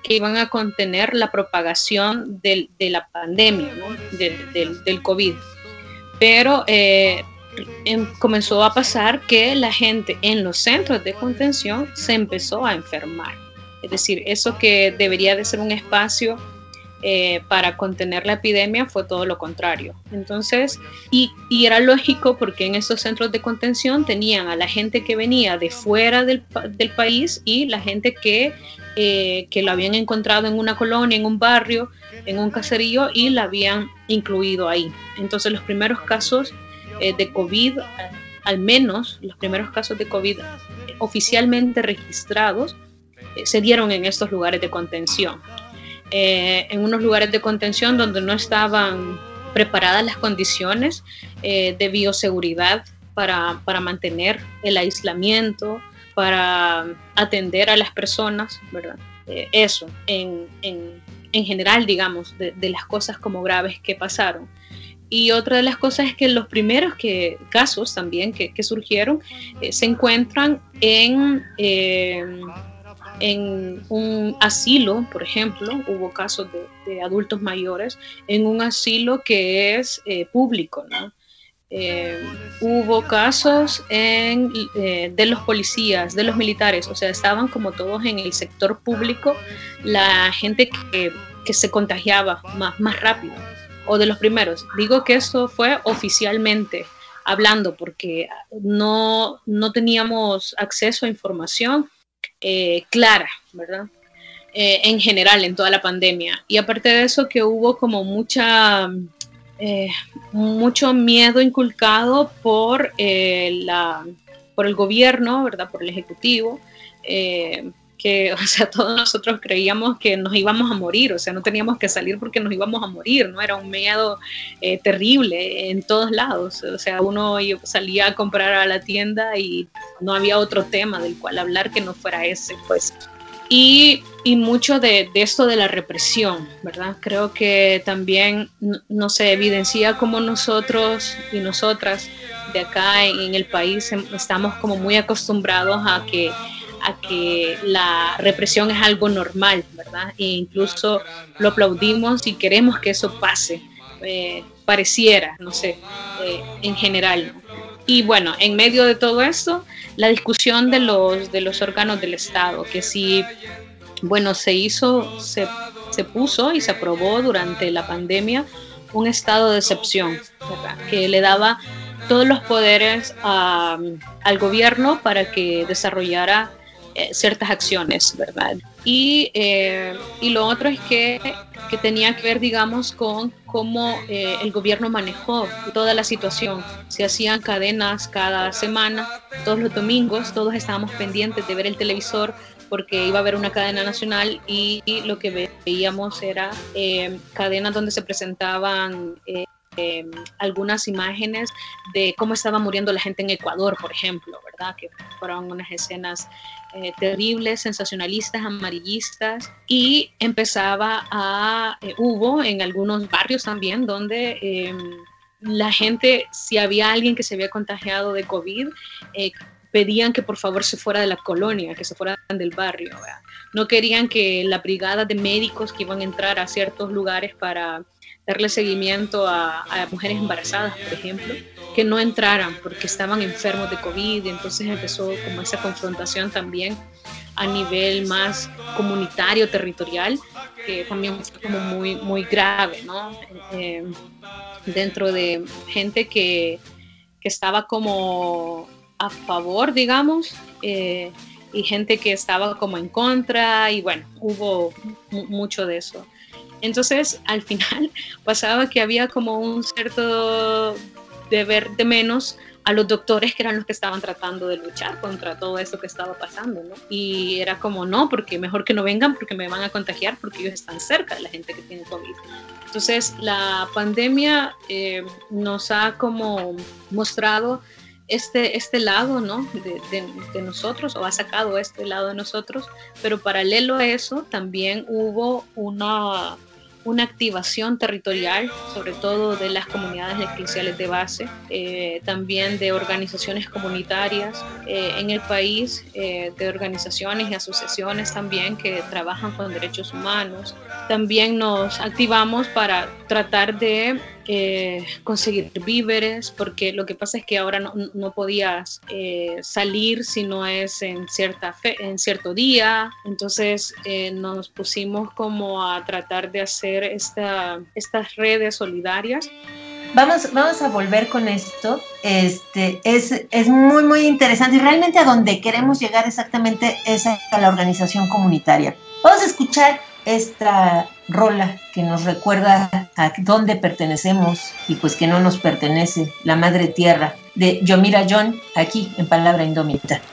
que iban a contener la propagación del, de la pandemia, ¿no? del, del, del COVID. Pero eh, em, comenzó a pasar que la gente en los centros de contención se empezó a enfermar. Es decir, eso que debería de ser un espacio eh, para contener la epidemia fue todo lo contrario. Entonces, y, y era lógico porque en esos centros de contención tenían a la gente que venía de fuera del, del país y la gente que, eh, que lo habían encontrado en una colonia, en un barrio, en un caserío y la habían incluido ahí. Entonces, los primeros casos eh, de COVID, al menos los primeros casos de COVID oficialmente registrados, se dieron en estos lugares de contención, eh, en unos lugares de contención donde no estaban preparadas las condiciones eh, de bioseguridad para, para mantener el aislamiento, para atender a las personas, ¿verdad? Eh, eso, en, en, en general, digamos, de, de las cosas como graves que pasaron. Y otra de las cosas es que los primeros que, casos también que, que surgieron eh, se encuentran en... Eh, en un asilo, por ejemplo, hubo casos de, de adultos mayores en un asilo que es eh, público, ¿no? Eh, hubo casos en, eh, de los policías, de los militares, o sea, estaban como todos en el sector público, la gente que, que se contagiaba más, más rápido, o de los primeros. Digo que eso fue oficialmente hablando, porque no, no teníamos acceso a información Eh, clara, ¿verdad? Eh, en general, en toda la pandemia. Y aparte de eso, que hubo como mucha, eh, mucho miedo inculcado por, eh, la, por el gobierno, ¿verdad? Por el ejecutivo, eh, que, o sea, todos nosotros creíamos que nos íbamos a morir, o sea, no teníamos que salir porque nos íbamos a morir, ¿no? Era un miedo eh, terrible en todos lados, o sea, uno salía a comprar a la tienda y no había otro tema del cual hablar que no fuera ese, pues. Y, y mucho de, de esto de la represión, ¿verdad? Creo que también no, no se evidencia como nosotros y nosotras de acá en, en el país estamos como muy acostumbrados a que a que la represión es algo normal, ¿verdad? E incluso lo aplaudimos y queremos que eso pase, eh, pareciera, no sé, eh, en general, ¿no? Y bueno, en medio de todo esto, la discusión de los, de los órganos del Estado, que sí, bueno, se hizo, se, se puso y se aprobó durante la pandemia un estado de excepción, ¿verdad? Que le daba todos los poderes a, al gobierno para que desarrollara Eh, ciertas acciones, ¿verdad? Y, eh, y lo otro es que, que tenía que ver, digamos, con cómo eh, el gobierno manejó toda la situación. Se hacían cadenas cada semana, todos los domingos, todos estábamos pendientes de ver el televisor porque iba a haber una cadena nacional y, y lo que veíamos era eh, cadenas donde se presentaban eh, Eh, algunas imágenes de cómo estaba muriendo la gente en Ecuador, por ejemplo, ¿verdad? Que fueron unas escenas eh, terribles, sensacionalistas, amarillistas, y empezaba a, eh, hubo en algunos barrios también donde eh, la gente, si había alguien que se había contagiado de COVID, eh, pedían que por favor se fuera de la colonia, que se fueran del barrio, ¿verdad? No querían que la brigada de médicos que iban a entrar a ciertos lugares para darle seguimiento a, a mujeres embarazadas, por ejemplo, que no entraran porque estaban enfermos de COVID, y entonces empezó como esa confrontación también a nivel más comunitario, territorial, que también fue como muy, muy grave, ¿no? Eh, dentro de gente que, que estaba como a favor, digamos, eh, y gente que estaba como en contra, y bueno, hubo m- mucho de eso. Entonces, al final pasaba que había como un cierto deber de menos a los doctores, que eran los que estaban tratando de luchar contra todo eso que estaba pasando, ¿no? Y era como, no, porque mejor que no vengan porque me van a contagiar, porque ellos están cerca de la gente que tiene COVID. Entonces, la pandemia eh, nos ha como mostrado este, este lado, ¿no? de, de, de nosotros, o ha sacado este lado de nosotros, pero paralelo a eso también hubo una... una activación territorial, sobre todo de las comunidades eclesiales de base, eh, también de organizaciones comunitarias eh, en el país, eh, de organizaciones y asociaciones también que trabajan con derechos humanos. También nos activamos para tratar de eh, conseguir víveres, porque lo que pasa es que ahora no, no podías eh, salir si no es en, cierta fe, en cierto día. Entonces eh, nos pusimos como a tratar de hacer esta, estas redes solidarias. Vamos, vamos a volver con esto. Este, es, es muy, muy interesante y realmente a donde queremos llegar exactamente es a la organización comunitaria. Vamos a escuchar esta rola que nos recuerda a dónde pertenecemos y pues que no nos pertenece, la madre tierra, de Yomira John, aquí en Palabra Indómita.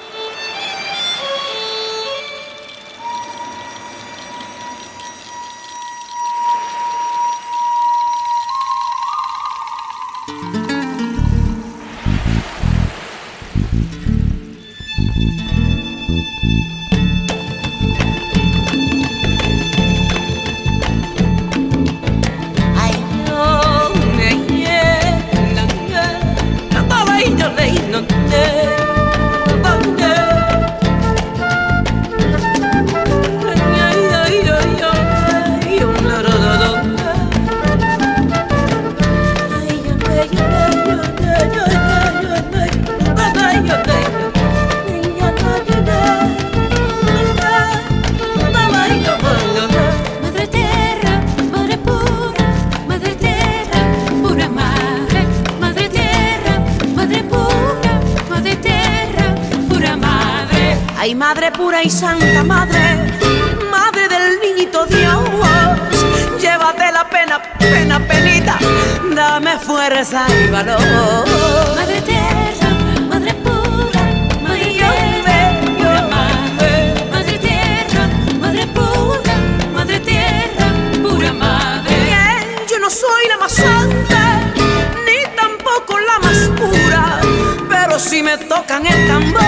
Ay, madre pura y santa, madre, madre del niñito Dios, llévate la pena, pena, penita, dame fuerza y valor. Madre tierra, madre pura, madre tierra, pura madre. Madre tierra, madre pura, madre tierra, pura madre. Bien, yo no soy la más santa, ni tampoco la más pura, pero si me tocan el tambor,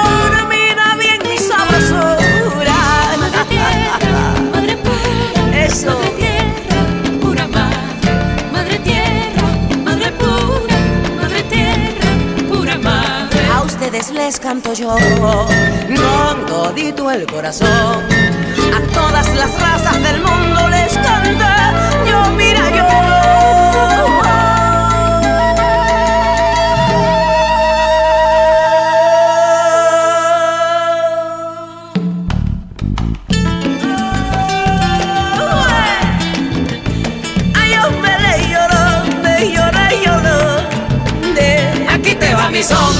sabrosura. Madre tierra, madre pura, eso. Madre tierra, pura madre. Madre tierra, madre pura, madre tierra, pura madre. A ustedes les canto yo con todito el corazón. A todas las razas del mundo les canta yo, mira yo. Mi son.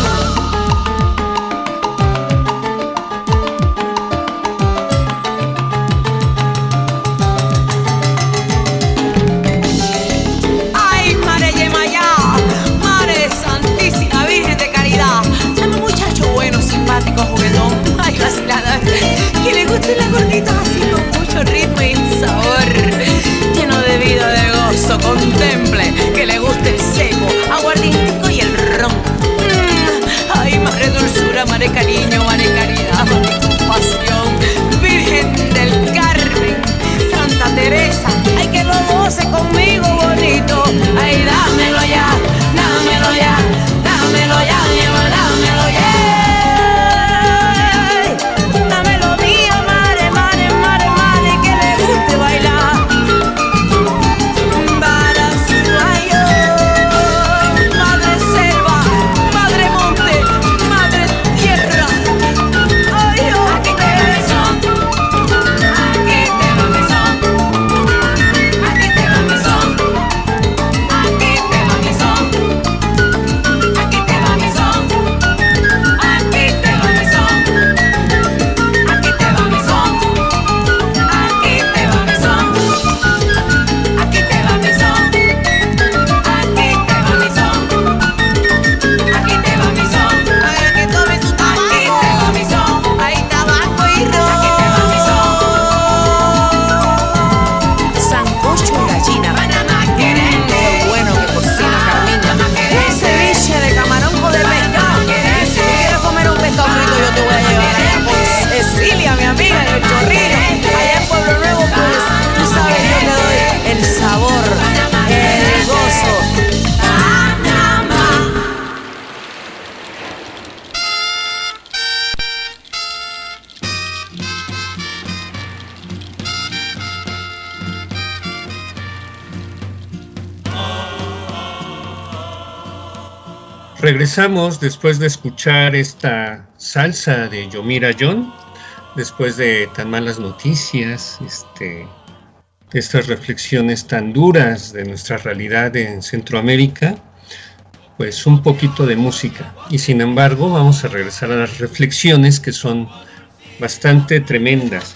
Regresamos después de escuchar esta salsa de Yomira John, después de tan malas noticias, este, de estas reflexiones tan duras de nuestra realidad en Centroamérica, pues un poquito de música. Y sin embargo, vamos a regresar a las reflexiones que son bastante tremendas.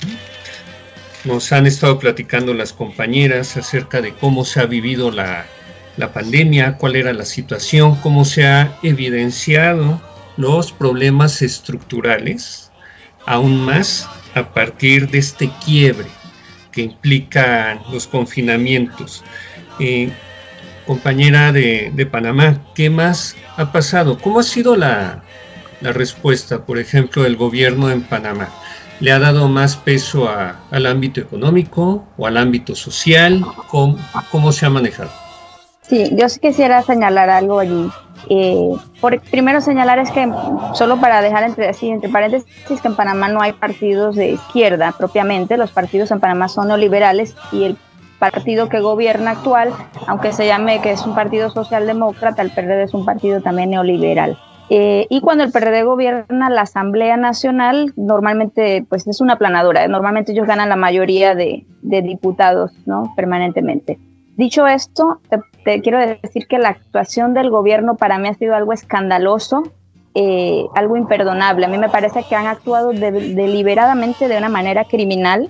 Nos han estado platicando las compañeras acerca de cómo se ha vivido la la pandemia, cuál era la situación, cómo se ha evidenciado los problemas estructurales, aún más a partir de este quiebre que implican los confinamientos. Eh, compañera de, de Panamá, ¿qué más ha pasado? ¿Cómo ha sido la, la respuesta, por ejemplo, del gobierno en Panamá? ¿Le ha dado más peso a, al ámbito económico o al ámbito social? ¿Cómo, cómo se ha manejado? Sí, yo sí quisiera señalar algo allí. Eh, por, primero señalar es que, solo para dejar entre, así, entre paréntesis, que en Panamá no hay partidos de izquierda propiamente. Los partidos en Panamá son neoliberales y el partido que gobierna actual, aunque se llame que es un partido socialdemócrata, el P R D es un partido también neoliberal. Eh, y cuando el P R D gobierna la Asamblea Nacional, normalmente pues es una aplanadora. Normalmente ellos ganan la mayoría de, de diputados, ¿no? Permanentemente. Dicho esto, te, te quiero decir que la actuación del gobierno para mí ha sido algo escandaloso, eh, algo imperdonable. A mí me parece que han actuado de, deliberadamente de una manera criminal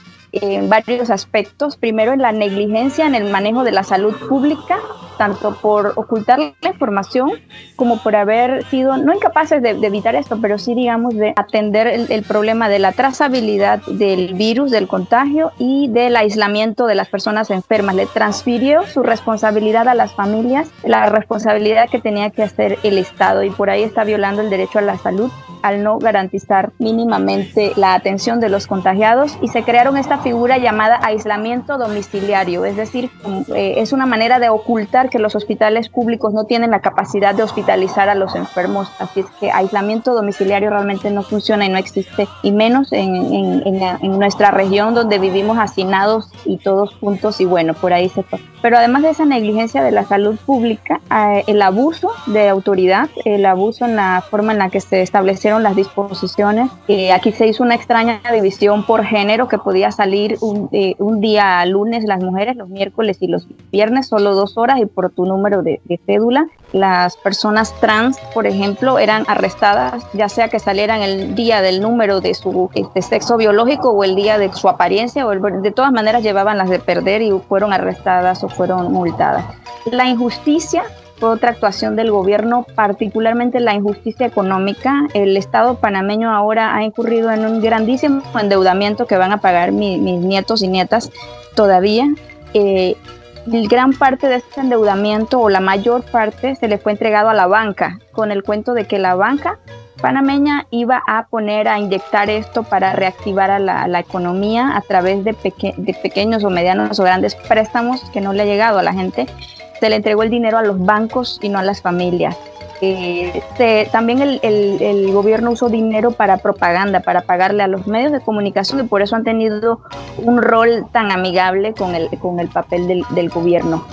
en varios aspectos. Primero, en la negligencia en el manejo de la salud pública, tanto por ocultar la información como por haber sido, no incapaces de, de evitar esto, pero sí, digamos, de atender el, el problema de la trazabilidad del virus, del contagio y del aislamiento de las personas enfermas. Le transfirió su responsabilidad a las familias, la responsabilidad que tenía que hacer el Estado, y por ahí está violando el derecho a la salud al no garantizar mínimamente la atención de los contagiados, y se crearon esta figura llamada aislamiento domiciliario, es decir, eh, es una manera de ocultar que los hospitales públicos no tienen la capacidad de hospitalizar a los enfermos. Así es que aislamiento domiciliario realmente no funciona y no existe, y menos en, en, en, en nuestra región donde vivimos hacinados y todos juntos, y bueno, por ahí se fue. Pero además de esa negligencia de la salud pública, eh, el abuso de autoridad, el abuso en la forma en la que se establecieron las disposiciones. Eh, aquí se hizo una extraña división por género, que podía salir un, eh, un día lunes las mujeres, los miércoles y los viernes, solo dos horas, y por tu número de, de cédula. Las personas trans, por ejemplo, eran arrestadas, ya sea que salieran el día del número de su este, sexo biológico o el día de su apariencia, o el, de todas maneras llevaban las de perder y fueron arrestadas o fueron multadas. La injusticia fue otra actuación del gobierno, particularmente la injusticia económica. El Estado panameño ahora ha incurrido en un grandísimo endeudamiento que van a pagar mi, mis nietos y nietas todavía. Eh, gran parte de este endeudamiento, o la mayor parte, se le fue entregado a la banca, con el cuento de que la banca panameña iba a poner a inyectar esto para reactivar a la, a la economía a través de, peque, de pequeños o medianos o grandes préstamos que no le ha llegado a la gente. Se le entregó el dinero a los bancos y no a las familias. Eh, se, también el, el, el gobierno usó dinero para propaganda, para pagarle a los medios de comunicación, y por eso han tenido un rol tan amigable con el, con el papel del, del gobierno.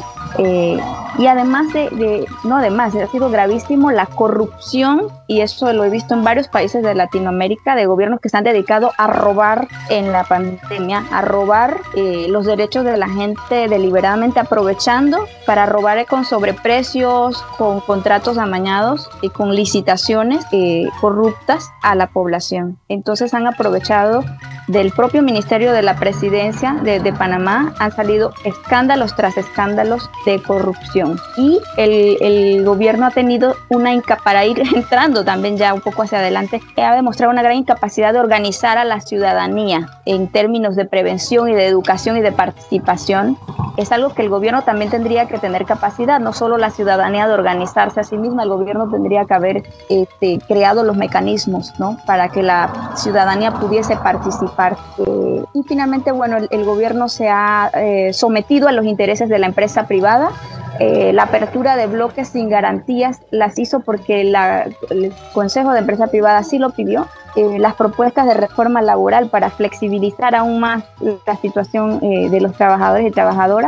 Eh, y además de, de, no además, ha sido gravísimo la corrupción, y eso lo he visto en varios países de Latinoamérica, de gobiernos que se han dedicado a robar en la pandemia, a robar eh, los derechos de la gente deliberadamente, aprovechando para robar con sobreprecios, con contratos amañados y con licitaciones eh, corruptas a la población. Entonces han aprovechado del propio Ministerio de la Presidencia de, de Panamá, han salido escándalos tras escándalos de corrupción, y el, el gobierno ha tenido una incapacidad, para ir entrando también ya un poco hacia adelante, ha demostrado una gran incapacidad de organizar a la ciudadanía en términos de prevención y de educación y de participación. Es algo que el gobierno también tendría que tener capacidad, no solo la ciudadanía de organizarse a sí misma. El gobierno tendría que haber este, creado los mecanismos, ¿no?, para que la ciudadanía pudiese participar. Eh, y finalmente, bueno, el, el gobierno se ha eh, sometido a los intereses de la empresa privada. Eh, la apertura de bloques sin garantías las hizo porque la, el Consejo de Empresa Privada sí lo pidió. Eh, las propuestas de reforma laboral para flexibilizar aún más la situación eh, de los trabajadores y trabajadoras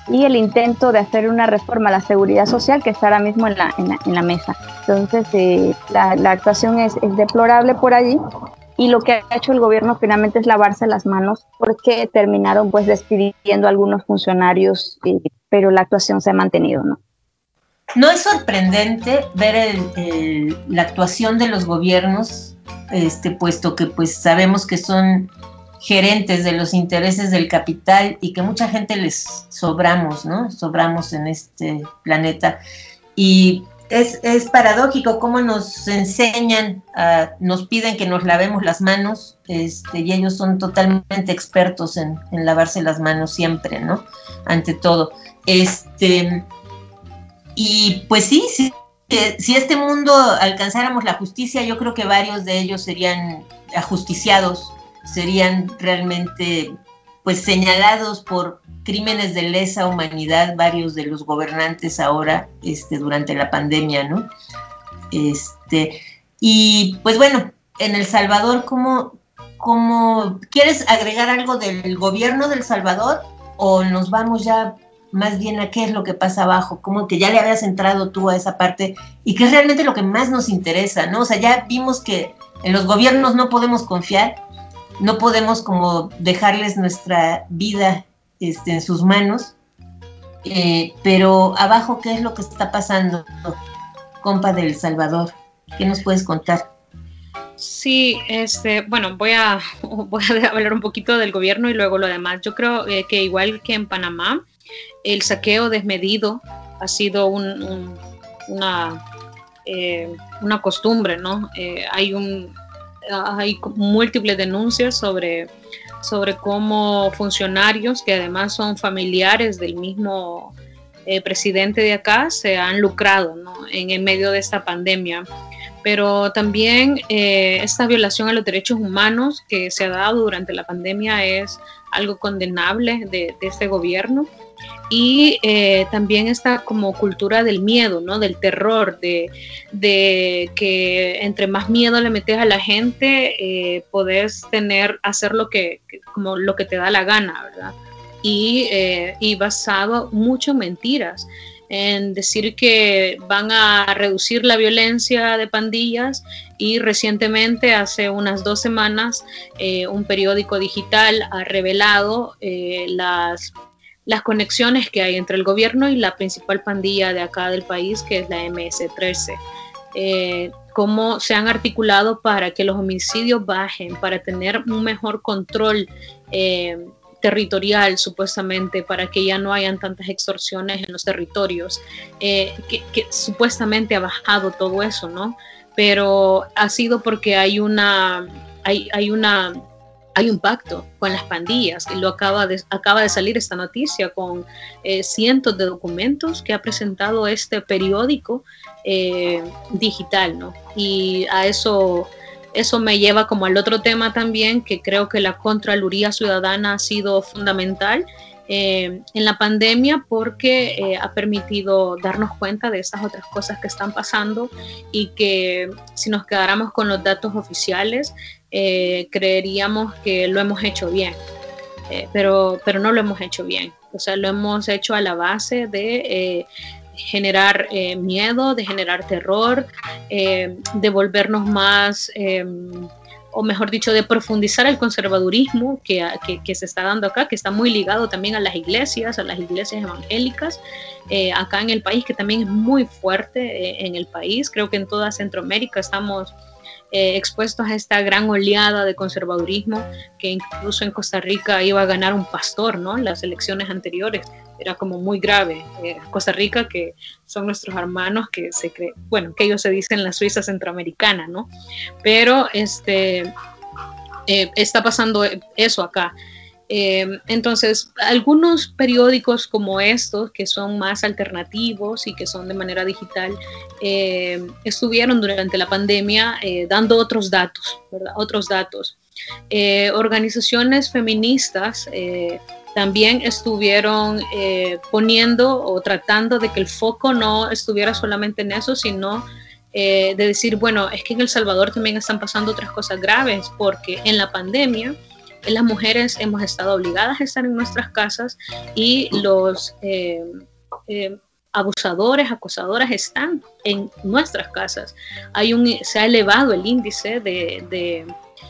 y el intento de hacer una reforma a la seguridad social que está ahora mismo en la, en la, en la mesa. Entonces, eh, la, la actuación es, es deplorable por allí, y lo que ha hecho el gobierno finalmente es lavarse las manos, porque terminaron pues despidiendo a algunos funcionarios, eh, pero la actuación se ha mantenido, ¿no? No es sorprendente ver el, el, la actuación de los gobiernos, este, puesto que pues sabemos que son gerentes de los intereses del capital y que mucha gente les sobramos, ¿no? Sobramos en este planeta. Y es, es paradójico cómo nos enseñan, uh, nos piden que nos lavemos las manos, este, y ellos son totalmente expertos en, en lavarse las manos siempre, ¿no? Ante todo. Este, y pues sí, sí, si este mundo alcanzáramos la justicia, yo creo que varios de ellos serían ajusticiados, serían realmente pues señalados por crímenes de lesa humanidad, varios de los gobernantes ahora, este, durante la pandemia, ¿no? Este, y pues bueno, en El Salvador, ¿cómo, cómo quieres agregar algo del gobierno de El Salvador o nos vamos ya más bien a qué es lo que pasa abajo? Como que ya le habías entrado tú a esa parte y que es realmente lo que más nos interesa, ¿no? O sea, ya vimos que en los gobiernos no podemos confiar, no podemos como dejarles nuestra vida este, en sus manos, eh, pero abajo, ¿qué es lo que está pasando, compa de El Salvador? ¿Qué nos puedes contar? Sí, este, bueno, voy a, voy a hablar un poquito del gobierno y luego lo demás. Yo creo eh, que igual que en Panamá, el saqueo desmedido ha sido un, un, una, eh, una costumbre, ¿no? Eh, hay un hay múltiples denuncias sobre, sobre cómo funcionarios que además son familiares del mismo eh, presidente de acá se han lucrado, ¿no? en, en medio de esta pandemia. Pero también eh, esta violación a los derechos humanos que se ha dado durante la pandemia es algo condenable de, de este gobierno. Y eh, también esta como cultura del miedo, ¿no? Del terror, de, de que entre más miedo le metes a la gente, eh, podés tener, hacer lo que, como lo que te da la gana, ¿verdad? Y, eh, y basado mucho en mentiras, en decir que van a reducir la violencia de pandillas, y recientemente, hace unas dos semanas, eh, un periódico digital ha revelado eh, las... las conexiones que hay entre el gobierno y la principal pandilla de acá del país, que es la eme ese trece. Eh, cómo se han articulado para que los homicidios bajen, para tener un mejor control eh, territorial, supuestamente, para que ya no hayan tantas extorsiones en los territorios, eh, que, que supuestamente ha bajado todo eso, ¿no? Pero ha sido porque hay una... hay, hay una Hay un pacto con las pandillas, y lo acaba de, acaba de salir esta noticia con eh, cientos de documentos que ha presentado este periódico eh, digital, ¿no? Y a eso, eso me lleva como al otro tema también, que creo que la Contraloría Ciudadana ha sido fundamental eh, en la pandemia, porque eh, ha permitido darnos cuenta de esas otras cosas que están pasando, y que si nos quedáramos con los datos oficiales, Eh, creeríamos que lo hemos hecho bien, eh, pero, pero no lo hemos hecho bien. O sea, lo hemos hecho a la base de eh, generar eh, miedo, de generar terror, eh, de volvernos más, eh, o mejor dicho, de profundizar el conservadurismo que, que, que se está dando acá, que está muy ligado también a las iglesias, a las iglesias evangélicas, eh, acá en el país, que también es muy fuerte eh, en el país. Creo que en toda Centroamérica estamos Eh, expuestos a esta gran oleada de conservadurismo, que incluso en Costa Rica iba a ganar un pastor, ¿no? En las elecciones anteriores era como muy grave. eh, Costa Rica, que son nuestros hermanos, que se cree, bueno, que ellos se dicen la Suiza centroamericana, ¿no? Pero este eh, está pasando eso acá. Eh, entonces, algunos periódicos como estos, que son más alternativos y que son de manera digital, eh, estuvieron durante la pandemia eh, dando otros datos, ¿verdad? Otros datos. Eh, organizaciones feministas eh, también estuvieron eh, poniendo o tratando de que el foco no estuviera solamente en eso, sino eh, de decir, bueno, es que en El Salvador también están pasando otras cosas graves, porque en la pandemia las mujeres hemos estado obligadas a estar en nuestras casas y los eh, eh, abusadores, acosadoras están en nuestras casas. Hay un, se ha elevado el índice de, de,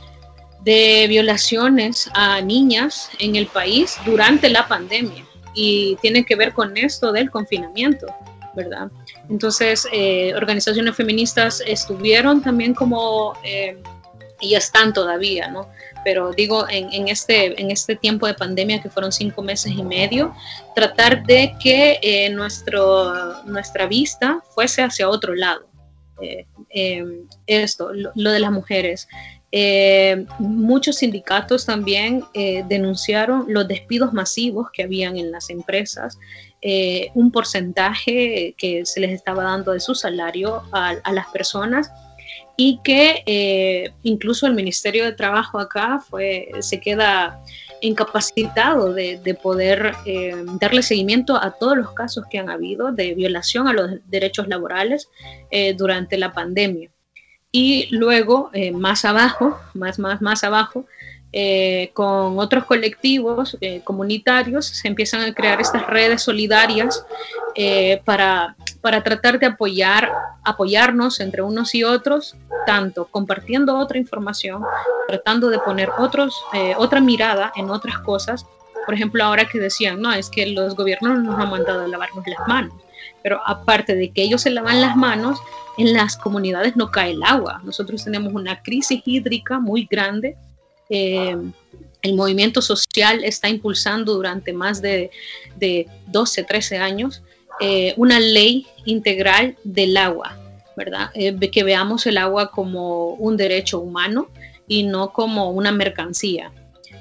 de violaciones a niñas en el país durante la pandemia y tiene que ver con esto del confinamiento, ¿verdad? Entonces, eh, organizaciones feministas estuvieron también como, eh, y están todavía, ¿no? Pero digo, en, en, este, en este tiempo de pandemia, que fueron cinco meses y medio, tratar de que eh, nuestro, nuestra vista fuese hacia otro lado. Eh, eh, esto, lo, lo de las mujeres. Eh, muchos sindicatos también eh, denunciaron los despidos masivos que habían en las empresas, eh, un porcentaje que se les estaba dando de su salario a, a las personas, y que eh, incluso el Ministerio de Trabajo acá fue, se queda incapacitado de, de poder eh, darle seguimiento a todos los casos que han habido de violación a los derechos laborales eh, durante la pandemia. Y luego, eh, más abajo, más, más, más abajo, eh, con otros colectivos eh, comunitarios, se empiezan a crear estas redes solidarias eh, para, para tratar de apoyar, apoyarnos entre unos y otros, tanto compartiendo otra información, tratando de poner otros, eh, otra mirada en otras cosas. Por ejemplo, ahora que decían, no, es que los gobiernos nos han mandado a lavarnos las manos. Pero aparte de que ellos se lavan las manos, en las comunidades no cae el agua. Nosotros tenemos una crisis hídrica muy grande. Eh, el movimiento social está impulsando durante más de, de doce, trece años eh, una ley integral del agua, ¿verdad? Eh, que veamos el agua como un derecho humano y no como una mercancía.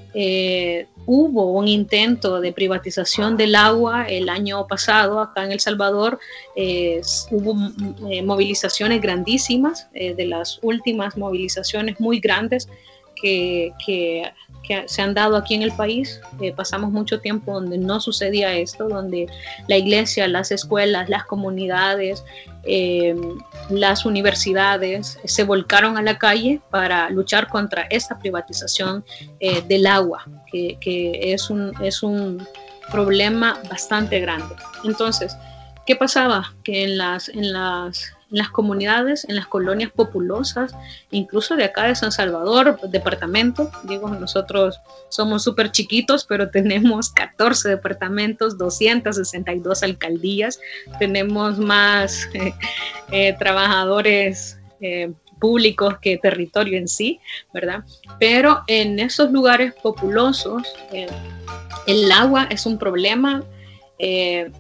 Eh, hubo un intento de privatización del agua el año pasado acá en El Salvador. Eh, hubo eh, movilizaciones grandísimas, eh, de las últimas movilizaciones muy grandes que, que, que se han dado aquí en el país. Eh, pasamos mucho tiempo donde no sucedía esto, donde la iglesia, las escuelas, las comunidades, eh, las universidades se volcaron a la calle para luchar contra esta privatización eh, del agua, que, que es, un, es un problema bastante grande. Entonces, ¿qué pasaba? Que en las, en las En las comunidades, en las colonias populosas, incluso de acá de San Salvador, departamento, digo, nosotros somos súper chiquitos, pero tenemos catorce departamentos, doscientas sesenta y dos alcaldías, tenemos más eh, eh, trabajadores eh, públicos que territorio en sí, ¿verdad? Pero en esos lugares populosos, eh, el agua es un problema eh,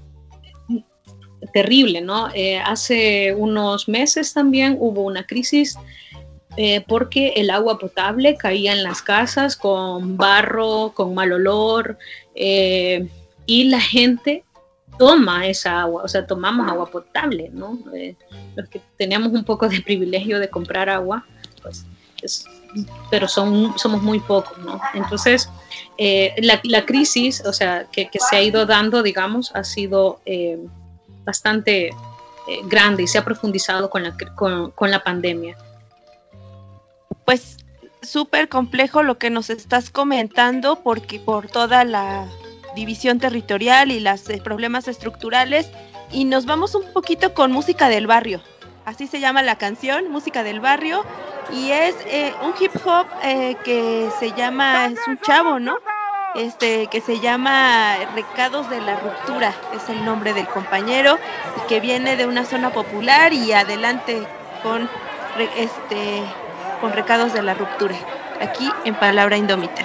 terrible, ¿no? Eh, hace unos meses también hubo una crisis eh, porque el agua potable caía en las casas con barro, con mal olor, eh, y la gente toma esa agua, o sea, tomamos agua potable, ¿no? Eh, los que tenemos un poco de privilegio de comprar agua, pues, es, pero son, somos muy pocos, ¿no? Entonces, eh, la, la crisis, o sea, que, que se ha ido dando, digamos, ha sido eh, bastante eh, grande y se ha profundizado con la, con, con la pandemia. Pues súper complejo lo que nos estás comentando, porque por toda la división territorial y los eh, problemas estructurales, y nos vamos un poquito con música del barrio. Así se llama la canción, Música del Barrio, y es eh, un hip hop eh, que se llama, es un chavo, ¿no? Este, que se llama Recados de la Ruptura, es el nombre del compañero, y que viene de una zona popular, y adelante con, este, con Recados de la Ruptura, aquí en Palabra Indómita.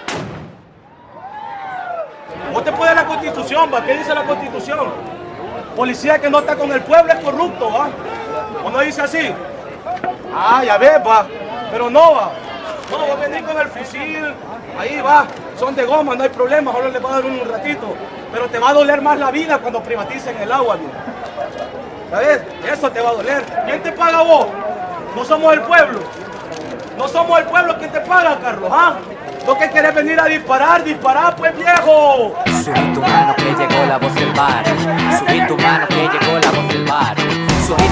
¿Vos te puede la Constitución, va? ¿Qué dice la Constitución? Policía que no está con el pueblo es corrupto, ¿va? ¿O no dice así? Ah, ya ves, va. Pero no, va. No, va a venir con el fusil. Ahí va. Son de goma, no hay problema. Ahora le va a dar un ratito. Pero te va a doler más la vida cuando privaticen el agua, mira. ¿Sabes? Eso te va a doler. ¿Quién te paga vos? No somos el pueblo. No somos el pueblo. ¿Quién te paga, Carlos? ¿Ah? ¿Lo que querés venir a disparar? ¡Disparar, pues, viejo! Subí tu mano que llegó la voz del bar. Subí tu mano que llegó la voz del bar. Subí tu mano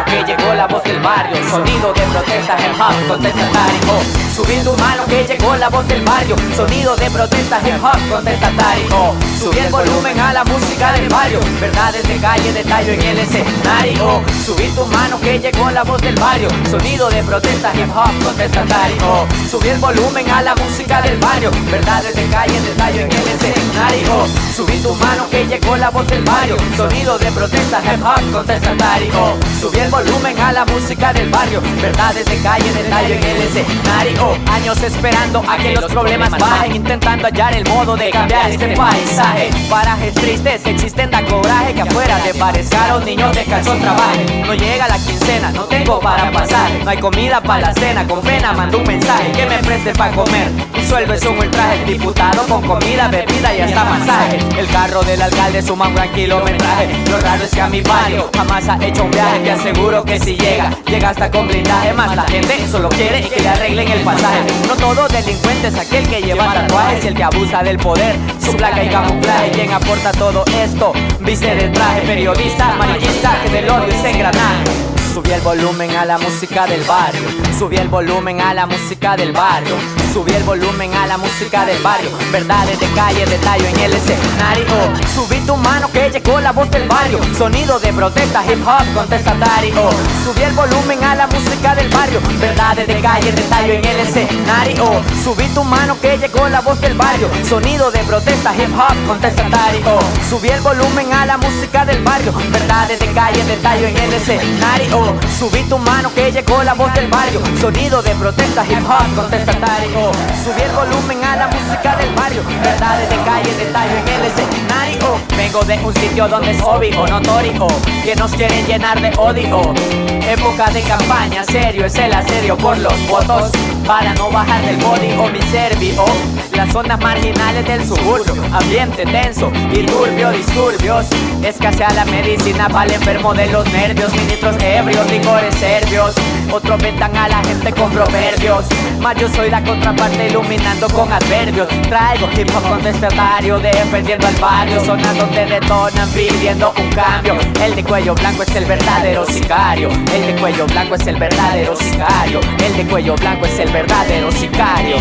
que llegó la voz del barrio. Sonido de protesta, hip hop, contestatario. Subí tu mano que llegó la voz del barrio. Sonido de protesta, hip hop, contestatario. Subí el volumen a la música del barrio. Verdades de calle, de tallo en el escenario. Subí tu mano que llegó la voz del barrio. Sonido de protesta, hip hop, contestatario. Subí el volumen a la música del barrio. Verdades de calle, de tallo en el escenario. Subí tu mano que llegó la voz del barrio. Sonido de protesta, hip hop, contestatario. Subí el volumen a la música del barrio. Verdades de calle, de tallo en el escenario. Años esperando a que los problemas bajen, intentando hallar el modo de cambiar este paisaje. Parajes tristes existen, da coraje que afuera de bares caros niños de calzón trabajen. No llega la quincena, no tengo para pasar. No hay comida para la cena, con pena mando un mensaje que me preste para comer. Mi sueldo es un ultraje, diputado con comida, bebida y hasta masaje. El carro del alcalde suma un gran kilometraje. Lo raro es que a mi barrio jamás ha hecho un viaje. Te aseguro que si llega, llega hasta con blindaje. Más la gente solo quiere que le arreglen el pasaje. No todo delincuente es aquel que lleva tatuajes y el que abusa del poder, su placa y camuflaje. ¿Quién aporta todo esto? Viste de traje, periodista, amarillista, que del odio es engranaje. Subí el volumen a la música del barrio. Subí el volumen a la música del barrio. Subí el volumen a la música del barrio. Verdades de calle, de tallo en el escenario. Subí tu mano que llegó la voz del barrio. Sonido de protesta, hip hop, contestatario. Subí el volumen a la música del barrio. Verdades de calle, de tallo en el escenario. Subí tu mano que llegó la voz del barrio. Sonido de protesta, hip hop, contestatario. Subí el volumen a la música del barrio. Verdades de calle, de tallo en el escenario. Subí tu mano que llegó la voz del barrio. Sonido de protesta, hip hop, contestatario. Subí el volumen a la música del barrio. Verdades de calle, de tallo en el escenario. Vengo de un sitio donde es obvio, notorio, que nos quieren llenar de odio. Época de campaña, serio es el asedio por los votos. Para no bajar del body o mi servio. Las zonas marginales del suburbio, ambiente tenso y turbio, disturbios. Escasea la medicina para el enfermo de los nervios. Ministros ebrios, licores serbios. Otros ventan a la gente con proverbios. Mas yo soy la contraparte iluminando con adverbios. Traigo hip hop contestatario, defendiendo al barrio. Zonas donde detonan pidiendo un cambio. El de cuello blanco es el verdadero sicario. El de cuello blanco es el verdadero sicario. El de cuello blanco es el verdadero sicario.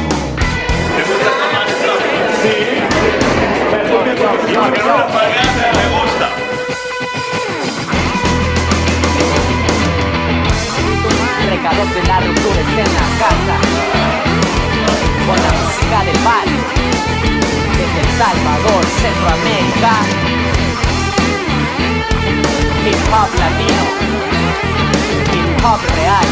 Recados de la ruptura está en la casa. Con la música del barrio. Desde El Salvador, Centroamérica. Hip hop latino. Hip hop real.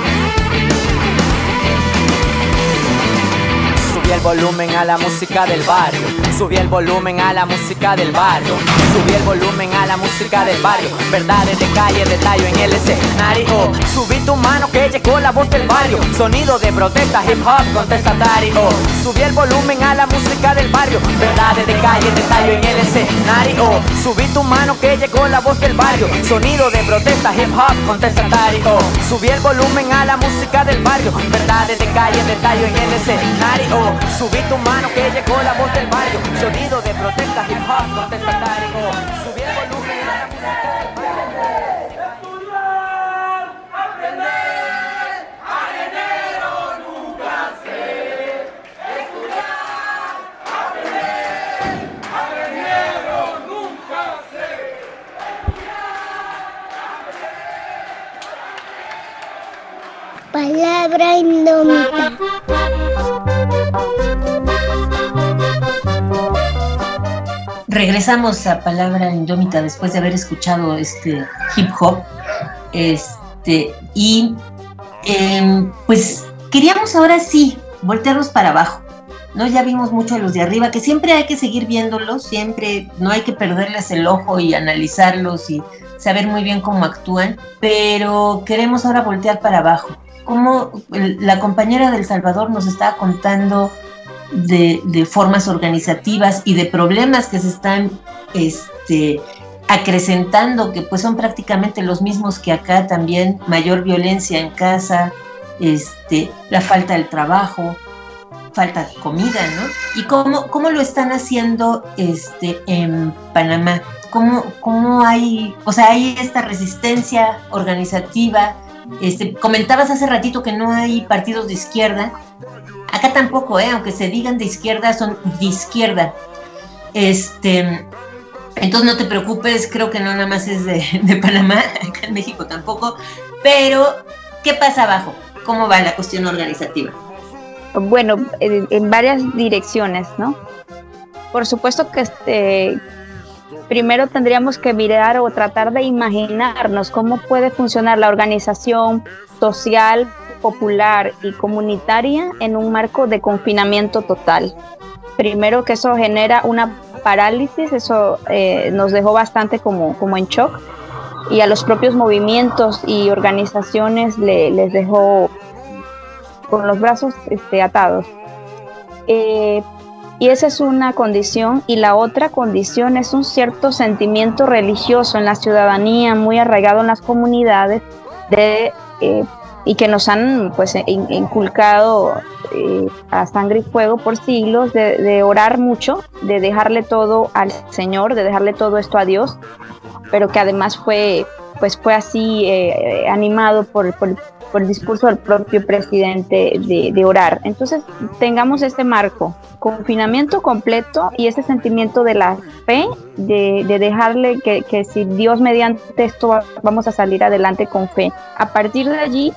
Subí el volumen a la música del barrio. Subí el volumen a la música del barrio. Subí el volumen a la música del barrio. Verdades de calle, de tallo en el escenario. Subí tu mano que llegó la voz del barrio. Sonido de protesta, hip hop, contestatario. Subí el volumen a la música del barrio. Verdades de calle, de tallo en el escenario. Subí tu mano que llegó la voz del barrio. Sonido de protesta, hip hop, contestatario. Subí el volumen a la música del barrio. Verdades de calle, de tallo en el escenario. Subí tu mano que llegó la voz del barrio. Sonido de protesta, hip hop, contestatario. Subí el volumen a la música del barrio. Estudiar, aprender, arenero nunca sé. Estudiar, aprender, arenero nunca sé. Palabra indómita. Regresamos a Palabra Indómita después de haber escuchado este hip hop. Este, y eh, pues queríamos ahora sí voltearlos para abajo, ¿no? Ya vimos mucho a los de arriba, que siempre hay que seguir viéndolos, siempre no hay que perderles el ojo y analizarlos y saber muy bien cómo actúan, pero queremos ahora voltear para abajo. Como la compañera del Salvador nos estaba contando de, de formas organizativas y de problemas que se están este, acrecentando, que pues son prácticamente los mismos que acá también: mayor violencia en casa, este, la falta del trabajo, falta de comida, ¿no? Y cómo, cómo lo están haciendo este, en Panamá. ¿cómo, cómo hay, o sea, hay esta resistencia organizativa? Este, comentabas hace ratito que no hay partidos de izquierda. Acá tampoco, ¿eh? Aunque se digan de izquierda, son de izquierda. Este, entonces no te preocupes, creo que no nada más es de, de Panamá, acá en México tampoco. Pero, ¿qué pasa abajo? ¿Cómo va la cuestión organizativa? Bueno, en, en varias direcciones, ¿no? Por supuesto que este, primero tendríamos que mirar o tratar de imaginarnos cómo puede funcionar la organización social, popular y comunitaria en un marco de confinamiento total. Primero que eso genera una parálisis, eso eh, nos dejó bastante como, como en shock, y a los propios movimientos y organizaciones le, les dejó con los brazos este, atados. Eh, y esa es una condición, y la otra condición es un cierto sentimiento religioso en la ciudadanía, muy arraigado en las comunidades, de, eh, y que nos han pues in, inculcado eh, a sangre y fuego por siglos, de, de orar mucho, de dejarle todo al Señor, de dejarle todo esto a Dios, pero que además fue pues fue así eh, animado por, por, por el discurso del propio presidente de, de orar. Entonces tengamos este marco, confinamiento completo, y ese sentimiento de la fe, de, de dejarle que, que si Dios mediante esto va, vamos a salir adelante con fe. A partir de allí,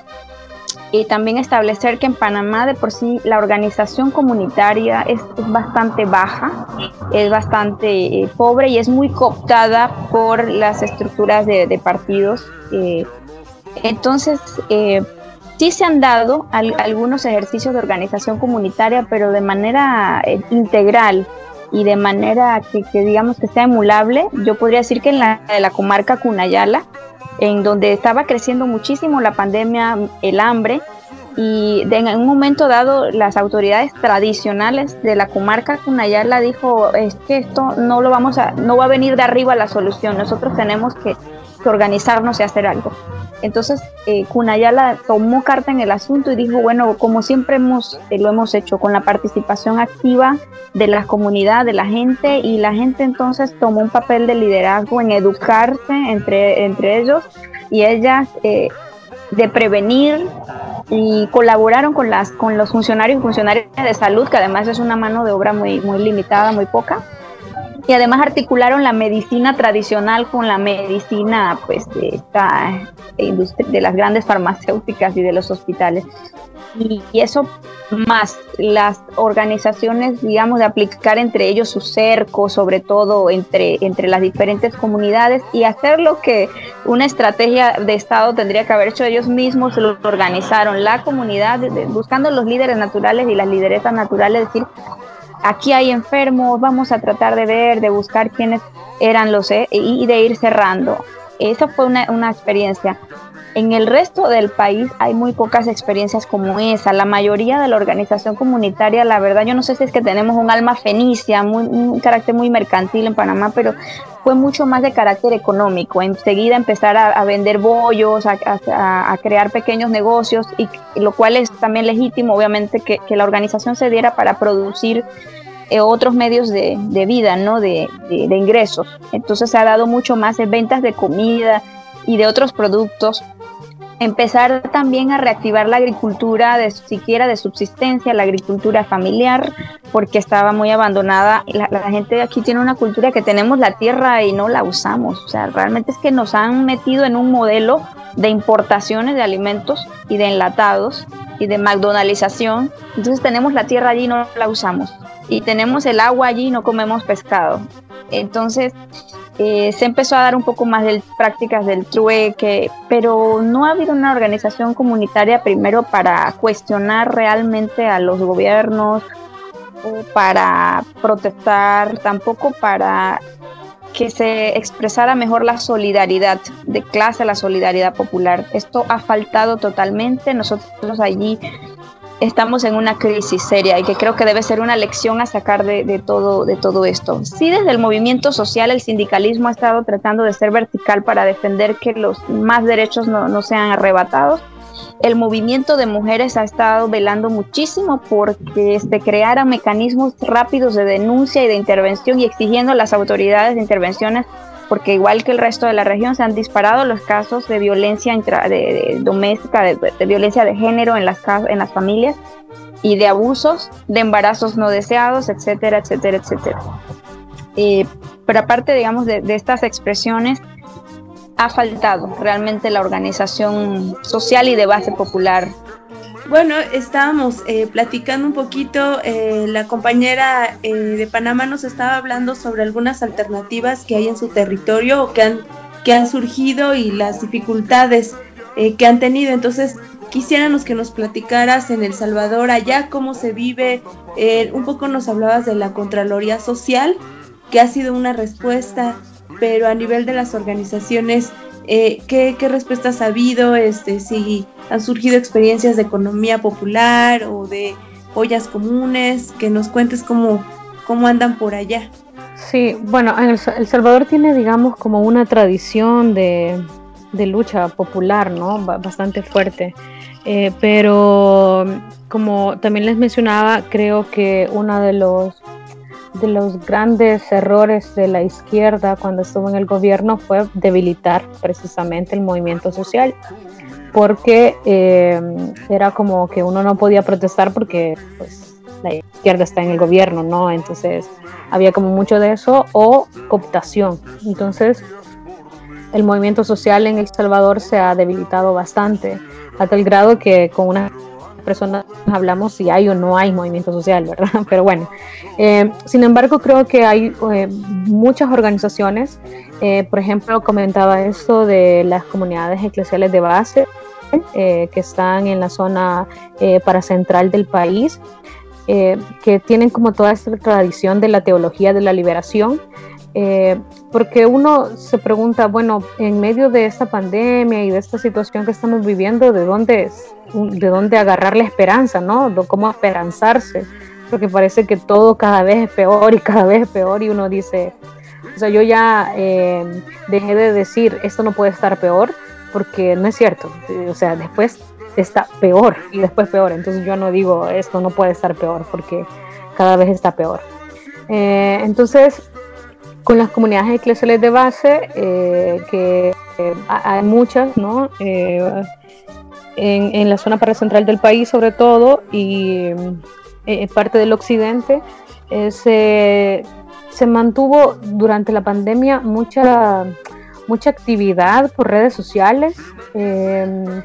y también establecer que en Panamá de por sí la organización comunitaria es, es bastante baja, es bastante eh, pobre y es muy cooptada por las estructuras de, de partidos. Eh, entonces, eh, sí se han dado al, algunos ejercicios de organización comunitaria, pero de manera eh, integral y de manera que, que digamos que sea emulable. Yo podría decir que en la, de la comarca Cunayala, en donde estaba creciendo muchísimo la pandemia, el hambre, y de, en un momento dado las autoridades tradicionales de la comarca Cunayala dijo, es que esto no lo vamos a, no va a venir de arriba la solución, nosotros tenemos que, que organizarnos y hacer algo. Entonces eh, Cunayala tomó carta en el asunto y dijo, bueno, como siempre hemos, eh, lo hemos hecho, con la participación activa de la comunidad, de la gente, y la gente entonces tomó un papel de liderazgo en educarse entre, entre ellos y ellas, eh, de prevenir, y colaboraron con, las, con los funcionarios y funcionarias de salud, que además es una mano de obra muy, muy limitada, muy poca. Y además articularon la medicina tradicional con la medicina pues de, esta industria, de las grandes farmacéuticas y de los hospitales. Y, y eso más las organizaciones, digamos, de aplicar entre ellos su cerco, sobre todo entre, entre las diferentes comunidades, y hacer lo que una estrategia de Estado tendría que haber hecho ellos mismos. Lo organizaron la comunidad, de, de, buscando los líderes naturales y las lideresas naturales, decir, aquí hay enfermos, vamos a tratar de ver, de buscar quiénes eran los, eh, y de ir cerrando. Esa fue una, una experiencia. En el resto del país hay muy pocas experiencias como esa. La mayoría de la organización comunitaria, la verdad, yo no sé si es que tenemos un alma fenicia, muy, un carácter muy mercantil en Panamá, pero fue mucho más de carácter económico. Enseguida empezar a, a vender bollos, a, a, a crear pequeños negocios, y lo cual es también legítimo, obviamente, que, que la organización se diera para producir eh, otros medios de, de vida, ¿no? de, de, de ingresos. Entonces se ha dado mucho más en ventas de comida y de otros productos. Empezar también a reactivar la agricultura, de, siquiera de subsistencia, la agricultura familiar, porque estaba muy abandonada. La, la gente de aquí tiene una cultura que tenemos la tierra y no la usamos. O sea, realmente es que nos han metido en un modelo de importaciones de alimentos y de enlatados y de McDonaldización. Entonces tenemos la tierra allí y no la usamos. Y tenemos el agua allí y no comemos pescado. Entonces Eh, se empezó a dar un poco más de prácticas del trueque, pero no ha habido una organización comunitaria primero para cuestionar realmente a los gobiernos, o para protestar, tampoco para que se expresara mejor la solidaridad de clase, la solidaridad popular. Esto ha faltado totalmente. Nosotros allí estamos en una crisis seria y que creo que debe ser una lección a sacar de, de, todo, de todo esto. Sí, desde el movimiento social, el sindicalismo ha estado tratando de ser vertical para defender que los más derechos no, no sean arrebatados. El movimiento de mujeres ha estado velando muchísimo porque se crearan mecanismos rápidos de denuncia y de intervención, y exigiendo a las autoridades de intervenciones porque igual que el resto de la región se han disparado los casos de violencia intra, de, de doméstica, de, de violencia de género en las, en las familias y de abusos, de embarazos no deseados, etcétera, etcétera, etcétera. Eh, pero aparte, digamos, de, de estas expresiones, ha faltado realmente la organización social y de base popular. Bueno, estábamos eh, platicando un poquito, eh, la compañera eh, de Panamá nos estaba hablando sobre algunas alternativas que hay en su territorio o que han, que han surgido y las dificultades eh, que han tenido. Entonces, quisiéramos que nos platicaras en El Salvador, allá cómo se vive. Eh, un poco nos hablabas de la Contraloría Social, que ha sido una respuesta, pero a nivel de las organizaciones, eh, ¿qué, qué respuestas ha habido? Este, si han surgido experiencias de economía popular o de ollas comunes, que nos cuentes cómo, cómo andan por allá. Sí, bueno, El, El Salvador tiene, digamos, como una tradición de, de lucha popular, ¿no? Bastante fuerte, eh, pero como también les mencionaba, creo que uno de los de los grandes errores de la izquierda cuando estuvo en el gobierno fue debilitar precisamente el movimiento social, porque eh, era como que uno no podía protestar porque pues la izquierda está en el gobierno, ¿no? Entonces había como mucho de eso, o cooptación. Entonces el movimiento social en El Salvador se ha debilitado bastante, a tal grado que con una personas hablamos si hay o no hay movimiento social, ¿verdad? Pero bueno, eh, sin embargo creo que hay eh, muchas organizaciones, eh, por ejemplo comentaba esto de las comunidades eclesiales de base, eh, que están en la zona eh, paracentral del país, eh, que tienen como toda esta tradición de la teología de la liberación, eh, porque uno se pregunta, bueno, en medio de esta pandemia y de esta situación que estamos viviendo, ¿de dónde, de dónde agarrar la esperanza, ¿no? ¿Cómo esperanzarse? Porque parece que todo cada vez es peor y cada vez es peor, y uno dice, o sea, yo ya eh, dejé de decir, esto no puede estar peor, porque no es cierto, o sea, después está peor y después peor, entonces yo no digo, esto no puede estar peor, porque cada vez está peor. Eh, entonces, con las comunidades eclesiales de base, eh, que eh, hay muchas, ¿no? Eh, en, en la zona paracentral del país sobre todo, y eh, parte del occidente, eh, se, se mantuvo durante la pandemia mucha, mucha actividad por redes sociales, eh,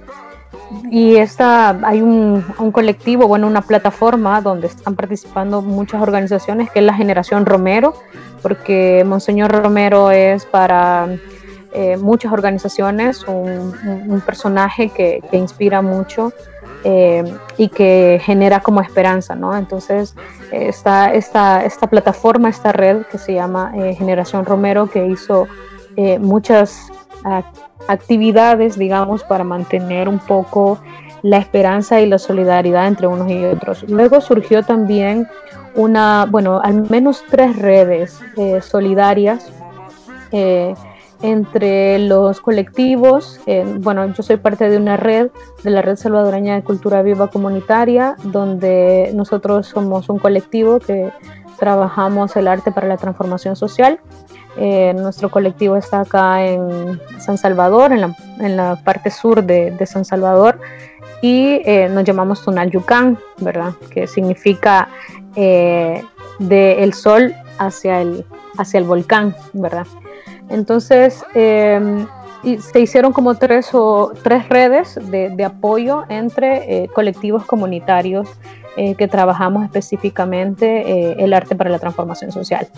y esta, hay un, un colectivo, bueno, una plataforma donde están participando muchas organizaciones, que es la Generación Romero, porque Monseñor Romero es para eh, muchas organizaciones un, un, un personaje que, que inspira mucho eh, y que genera como esperanza, ¿no? Entonces eh, está esta, esta plataforma, esta red que se llama eh, Generación Romero, que hizo eh, muchas uh, actividades, digamos, para mantener un poco la esperanza y la solidaridad entre unos y otros. Luego surgió también una, bueno, al menos tres redes eh, solidarias eh, entre los colectivos. Eh, bueno, yo soy parte de una red, de la Red Salvadoreña de Cultura Viva Comunitaria, donde nosotros somos un colectivo que trabajamos el arte para la transformación social. Eh, nuestro colectivo está acá en San Salvador, en la, en la parte sur de, de San Salvador, y eh, nos llamamos Tunal-Yucán, ¿verdad? Que significa eh, del sol hacia el, hacia el volcán, ¿verdad? Entonces eh, y se hicieron como tres, o, tres redes de, de apoyo entre eh, colectivos comunitarios eh, que trabajamos específicamente eh, el arte para la transformación social.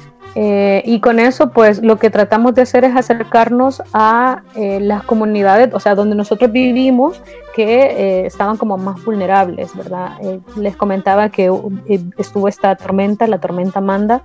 Eh, y con eso, pues, lo que tratamos de hacer es acercarnos a eh, las comunidades, o sea, donde nosotros vivimos, que eh, estaban como más vulnerables, ¿verdad? Eh, les comentaba que eh, estuvo esta tormenta, la tormenta Amanda,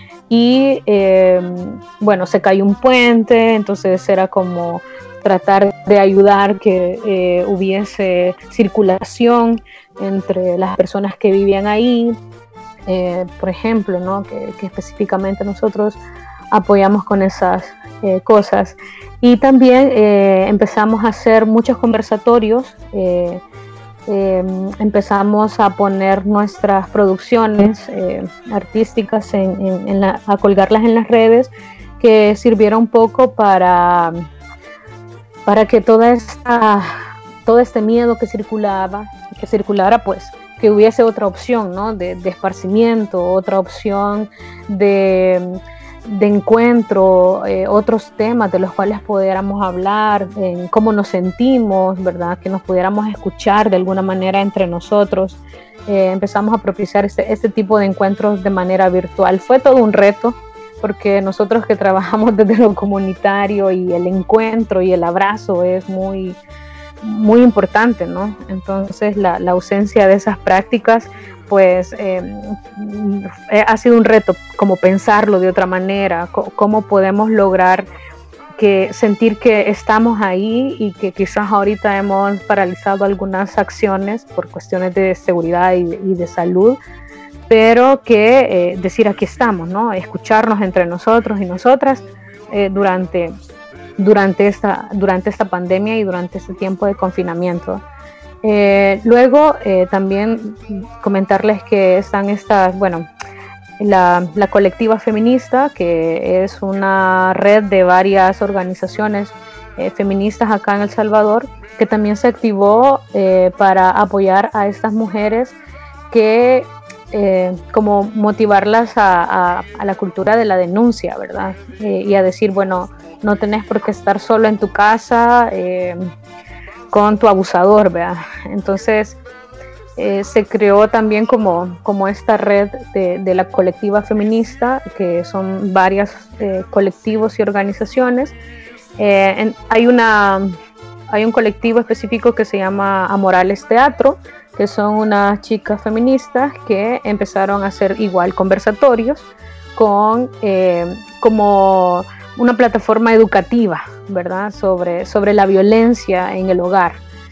y eh, bueno, se cayó un puente, entonces era como tratar de ayudar que eh, hubiese circulación entre las personas que vivían ahí. Eh, por ejemplo, ¿no? que, que específicamente nosotros apoyamos con esas eh, cosas. Y también eh, empezamos a hacer muchos conversatorios, eh, eh, empezamos a poner nuestras producciones eh, artísticas, en, en, en la, a colgarlas en las redes, que que sirviera un poco para, para que toda esta, todo este miedo que circulaba, que circulara, pues, que hubiese otra opción, ¿no? de, de esparcimiento, otra opción de, de encuentro, eh, otros temas de los cuales pudiéramos hablar, en cómo nos sentimos, ¿verdad? Que nos pudiéramos escuchar de alguna manera entre nosotros. Eh, empezamos a propiciar este, este tipo de encuentros de manera virtual. Fue todo un reto, porque nosotros que trabajamos desde lo comunitario y el encuentro y el abrazo es muy, muy importante, ¿no? Entonces la, la ausencia de esas prácticas pues eh, ha sido un reto, como pensarlo de otra manera, c- cómo podemos lograr que sentir que estamos ahí y que quizás ahorita hemos paralizado algunas acciones por cuestiones de seguridad y, y de salud, pero que eh, decir aquí estamos, ¿no? Escucharnos entre nosotros y nosotras eh, durante, durante, esta, durante esta pandemia y durante este tiempo de confinamiento. Eh, luego eh, también comentarles que están estas, bueno, la, la colectiva feminista, que es una red de varias organizaciones eh, feministas acá en El Salvador, que también se activó eh, para apoyar a estas mujeres que Eh, como motivarlas a, a, a la cultura de la denuncia, ¿verdad? Eh, y a decir, bueno, no tenés por qué estar solo en tu casa eh, con tu abusador, ¿verdad? Entonces eh, se creó también como, como esta red de, de la colectiva feminista, que son varios eh, colectivos y organizaciones. Eh, en, hay, una, hay un colectivo específico que se llama Amorales Teatro, que son unas chicas feministas que empezaron a hacer igual conversatorios con eh, como una plataforma educativa, ¿verdad? Sobre, sobre la violencia en el hogar,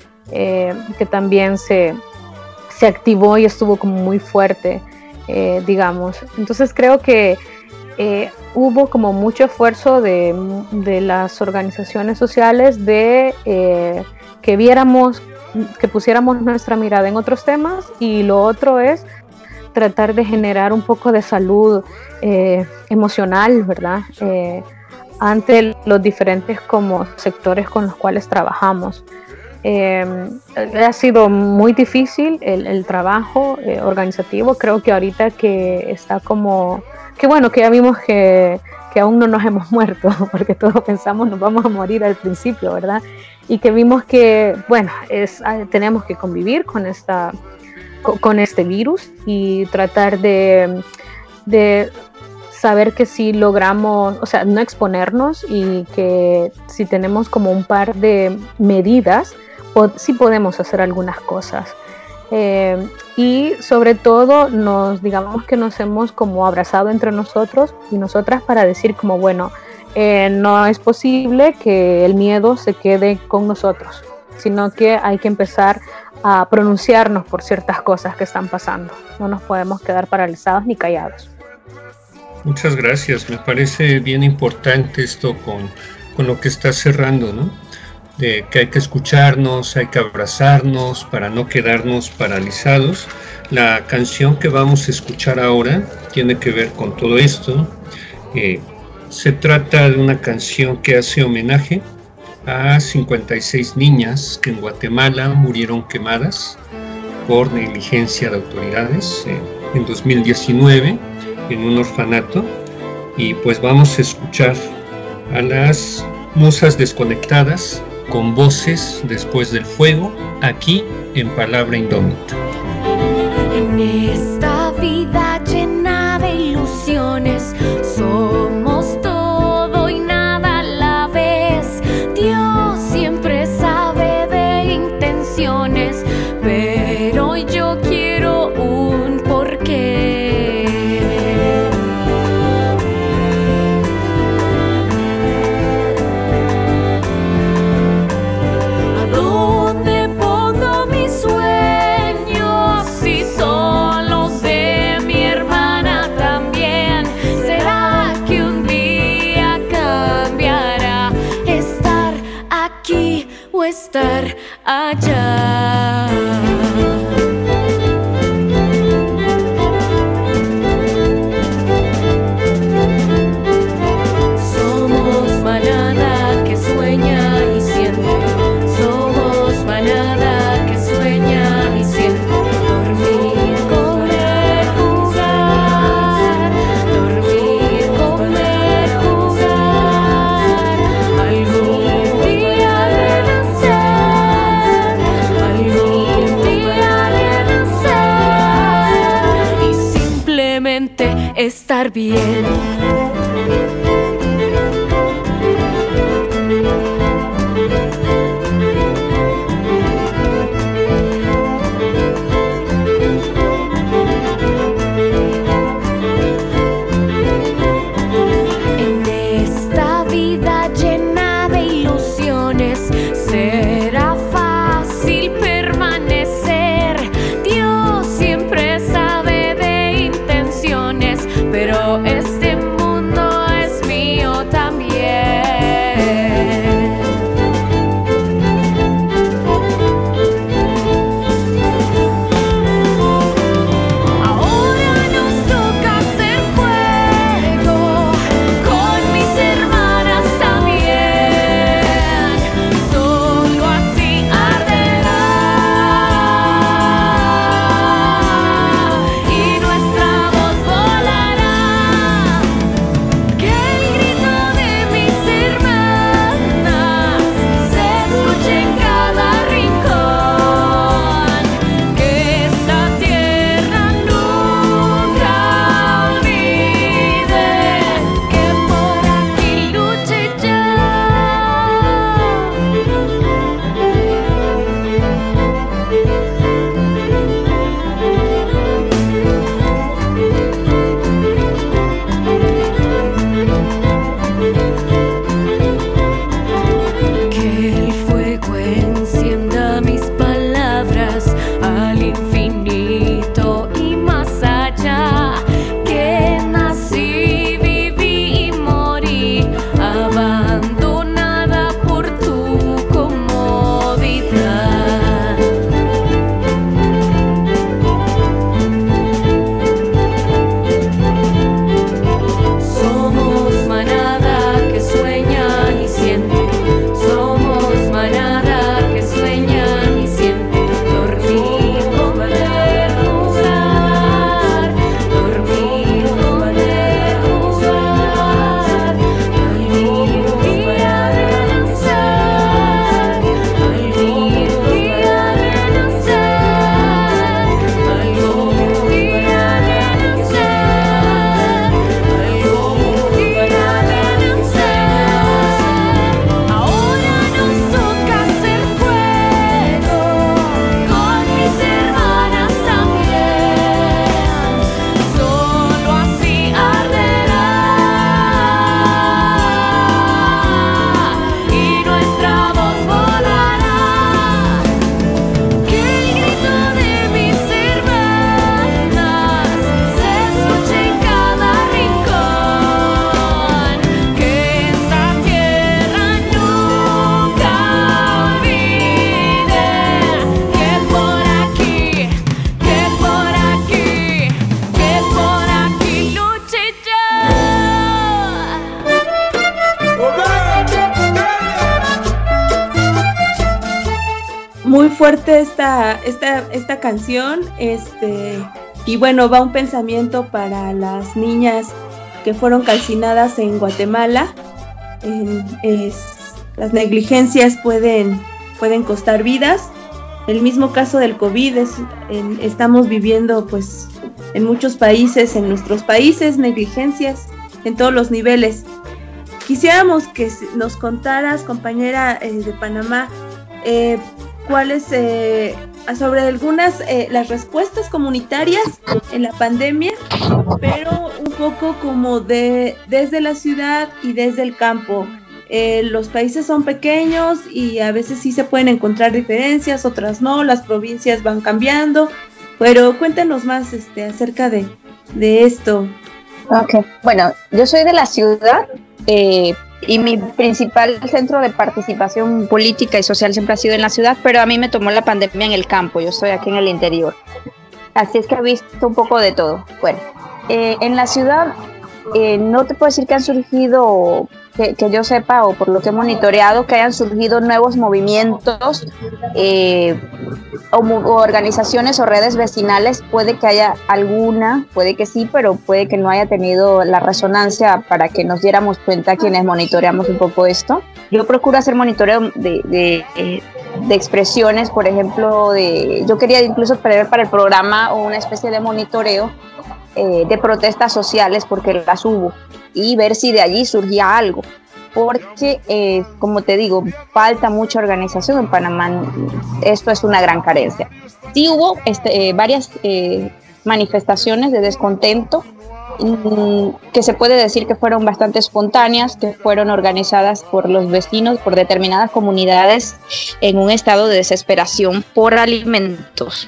eh, que también se, se activó y estuvo como muy fuerte, eh, digamos. Entonces creo que eh, hubo como mucho esfuerzo de, de las organizaciones sociales de eh, que viéramos, que pusiéramos nuestra mirada en otros temas, y lo otro es tratar de generar un poco de salud eh, emocional, ¿verdad? Eh, ante los diferentes como sectores con los cuales trabajamos. Eh, ha sido muy difícil el, el trabajo eh, organizativo. Creo que ahorita que está como, que bueno, que ya vimos que, que aún no nos hemos muerto, porque todos pensamos nos vamos a morir al principio, ¿verdad? Y que vimos que, bueno, es, tenemos que convivir con, esta, con este virus y tratar de, de saber que si logramos, o sea, no exponernos, y que si tenemos como un par de medidas, po- sí podemos hacer algunas cosas. Eh, y sobre todo, nos digamos que nos hemos como abrazado entre nosotros y nosotras para decir como, bueno, Eh, no es posible que el miedo se quede con nosotros, sino que hay que empezar a pronunciarnos por ciertas cosas que están pasando. No nos podemos quedar paralizados ni callados. Muchas gracias. Me parece bien importante esto con, con lo que estás cerrando, ¿no? De que hay que escucharnos, hay que abrazarnos para no quedarnos paralizados. La canción que vamos a escuchar ahora tiene que ver con todo esto. Eh, Se trata de una canción que hace homenaje a cincuenta y seis niñas que en Guatemala murieron quemadas por negligencia de autoridades eh, en dos mil diecinueve en un orfanato. Y pues vamos a escuchar a las musas desconectadas con Voces Después del Fuego, aquí en Palabra Indómita. En esta vida llena de ilusiones, somos todo y nada a la vez. Dios siempre sabe de intenciones, pero yo quiero un porqué. ¿A dónde pongo mis sueños si son los de mi hermana también? ¿Será que un día cambiará estar aquí o estar allá? estar bien. Este mundo es mío también. Ahora nos toca hacer fuego con mis hermanas también. Solo así arderá y nuestra voz volará. Que el grito de mis hermanas se escuche en cada rincón. Que esta tierra nunca olvide que por aquí luché ya. Que el fuego encienda mis palabras al infinito y más allá. Que nací, viví y morí abandonada por tu comodidad. Somos manada que sueña y siente. Somos manada que sueña y siente. Dormimos para jugar. Dormimos para jugar. Algún día de nacer. Algún día de nacer. Algún día de nacer. Algún día de nacer. Ahora nos toca hacer fuego con mis hermanas también. Solo así arderá y nuestra voz volará. Que el grito de mis hermanas se escuche en cada rincón. Que esta tierra nunca olvide que por aquí, que por aquí, que por aquí luché ya. Muy fuerte esta, esta, esta canción, este, y bueno, va un pensamiento para las niñas que fueron calcinadas en Guatemala. En- es- las negligencias pueden, pueden costar vidas. El mismo caso del COVID, es, en- estamos viviendo pues en muchos países, en nuestros países, negligencias en todos los niveles. Quisiéramos que s- nos contaras, compañera eh, de Panamá, eh, cuáles eh, sobre algunas eh, las respuestas comunitarias en la pandemia, pero un poco como de desde la ciudad y desde el campo. Eh, los países son pequeños y a veces sí se pueden encontrar diferencias, otras no, las provincias van cambiando, pero cuéntanos más este, acerca de, de esto. Ok, bueno, yo soy de la ciudad eh, y mi principal centro de participación política y social siempre ha sido en la ciudad, pero a mí me tomó la pandemia en el campo, yo estoy aquí en el interior. Así es que he visto un poco de todo. Bueno, eh, en la ciudad eh, no te puedo decir que han surgido, que, que yo sepa o por lo que he monitoreado, que hayan surgido nuevos movimientos eh, o, o organizaciones o redes vecinales. Puede que haya alguna, puede que sí, pero puede que no haya tenido la resonancia para que nos diéramos cuenta quienes monitoreamos un poco esto. Yo procuro hacer monitoreo de, de, eh, de expresiones, por ejemplo, de, yo quería incluso prever para el programa una especie de monitoreo eh, de protestas sociales, porque las hubo, y ver si de allí surgía algo. Porque, eh, como te digo, falta mucha organización en Panamá. Esto es una gran carencia. Sí hubo este, eh, varias eh, manifestaciones de descontento mmm, que se puede decir que fueron bastante espontáneas, que fueron organizadas por los vecinos, por determinadas comunidades en un estado de desesperación por alimentos.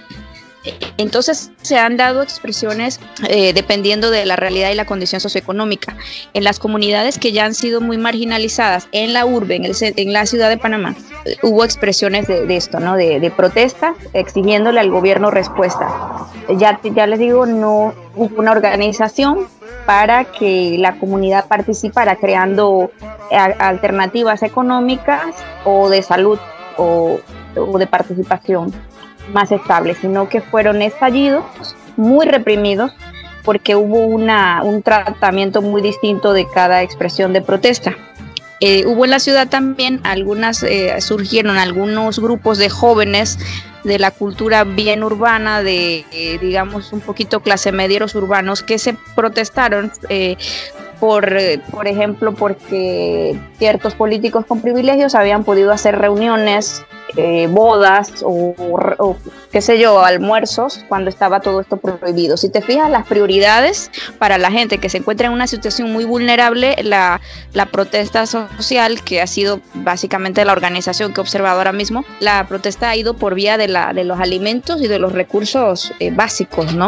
Entonces se han dado expresiones eh, dependiendo de la realidad y la condición socioeconómica. En las comunidades que ya han sido muy marginalizadas en la urbe, en, el, en la ciudad de Panamá, eh, hubo expresiones de, de esto, ¿no? De, de protesta, exigiéndole al gobierno respuesta. Ya, ya les digo, no hubo una organización para que la comunidad participara creando a, alternativas económicas o de salud o, o de participación más estables, sino que fueron estallidos muy reprimidos porque hubo una, un tratamiento muy distinto de cada expresión de protesta. Eh, hubo en la ciudad también algunas, eh, surgieron algunos grupos de jóvenes de la cultura bien urbana, de eh, digamos un poquito clase medieros urbanos, que se protestaron eh, por, eh, por ejemplo, porque ciertos políticos con privilegios habían podido hacer reuniones, eh, bodas o, o qué sé yo, almuerzos cuando estaba todo esto prohibido. Si te fijas, las prioridades para la gente que se encuentra en una situación muy vulnerable, la, la protesta social, que ha sido básicamente la organización que he observado ahora mismo, la protesta ha ido por vía de, la, de los alimentos y de los recursos eh, básicos, ¿no?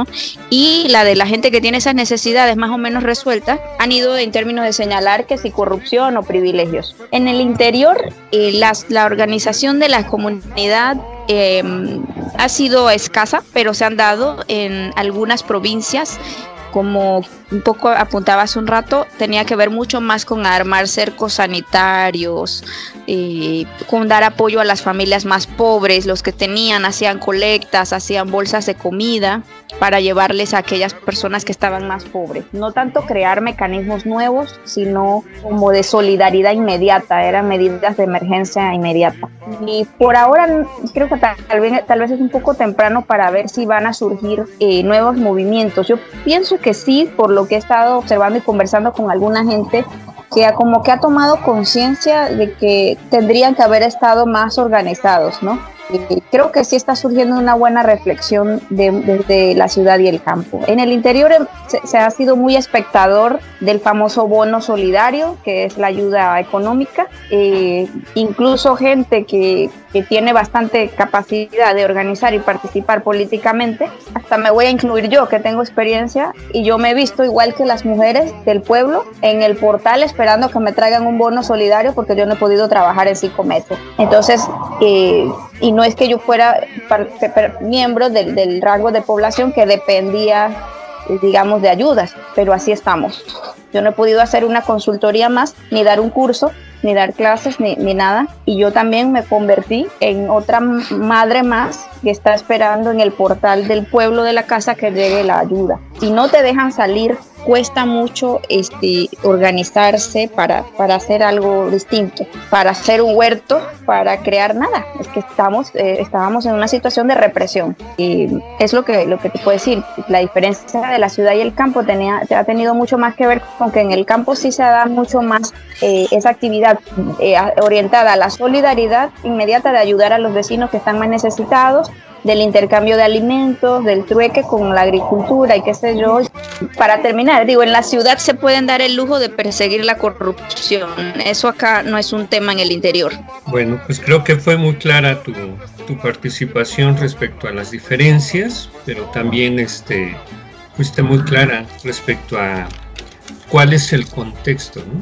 Y la de la gente que tiene esas necesidades más o menos resueltas han ido en términos de señalar que si corrupción o privilegios. En el interior, eh, las, la organización de la comunidad Eh, ha sido escasa, pero se han dado en algunas provincias, como un poco apuntaba hace un rato, tenía que ver mucho más con armar cercos sanitarios, eh, con dar apoyo a las familias más pobres. Los que tenían hacían colectas, hacían bolsas de comida para llevarles a aquellas personas que estaban más pobres. No tanto crear mecanismos nuevos, sino como de solidaridad inmediata, eran medidas de emergencia inmediata. Y por ahora creo que tal vez, tal vez es un poco temprano para ver si van a surgir eh, nuevos movimientos. Yo pienso que sí, por lo que he estado observando y conversando con alguna gente que ha, como que ha tomado conciencia de que tendrían que haber estado más organizados, ¿no? Y creo que sí está surgiendo una buena reflexión desde de, de la ciudad y el campo. En el interior se, se ha sido muy espectador del famoso bono solidario, que es la ayuda económica. Eh, incluso gente que, que tiene bastante capacidad de organizar y participar políticamente, hasta me voy a incluir yo, que tengo experiencia, y yo me he visto igual que las mujeres del pueblo en el portal esperando que me traigan un bono solidario porque yo no he podido trabajar en cinco meses. Entonces, eh, y no es que yo fuera parte, miembro del, del rango de población que dependía, digamos, de ayudas, pero así estamos. Yo no he podido hacer una consultoría más, ni dar un curso, ni dar clases, ni, ni nada. Y yo también me convertí en otra madre más que está esperando en el portal del pueblo de la casa que llegue la ayuda. Si no te dejan salir, cuesta mucho este, organizarse para, para hacer algo distinto, para hacer un huerto, para crear nada. Es que estamos, eh, estábamos en una situación de represión. Y es lo que, lo que te puedo decir. La diferencia de la ciudad y el campo tenía, ha tenido mucho más que ver con que en el campo sí se da mucho más eh, esa actividad eh, orientada a la solidaridad inmediata de ayudar a los vecinos que están más necesitados, del intercambio de alimentos, del trueque con la agricultura y qué sé yo. Para terminar, digo, en la ciudad se pueden dar el lujo de perseguir la corrupción. Eso acá no es un tema en el interior. Bueno, pues creo que fue muy clara tu, tu participación respecto a las diferencias, pero también este, fuiste muy clara respecto a cuál es el contexto, ¿no?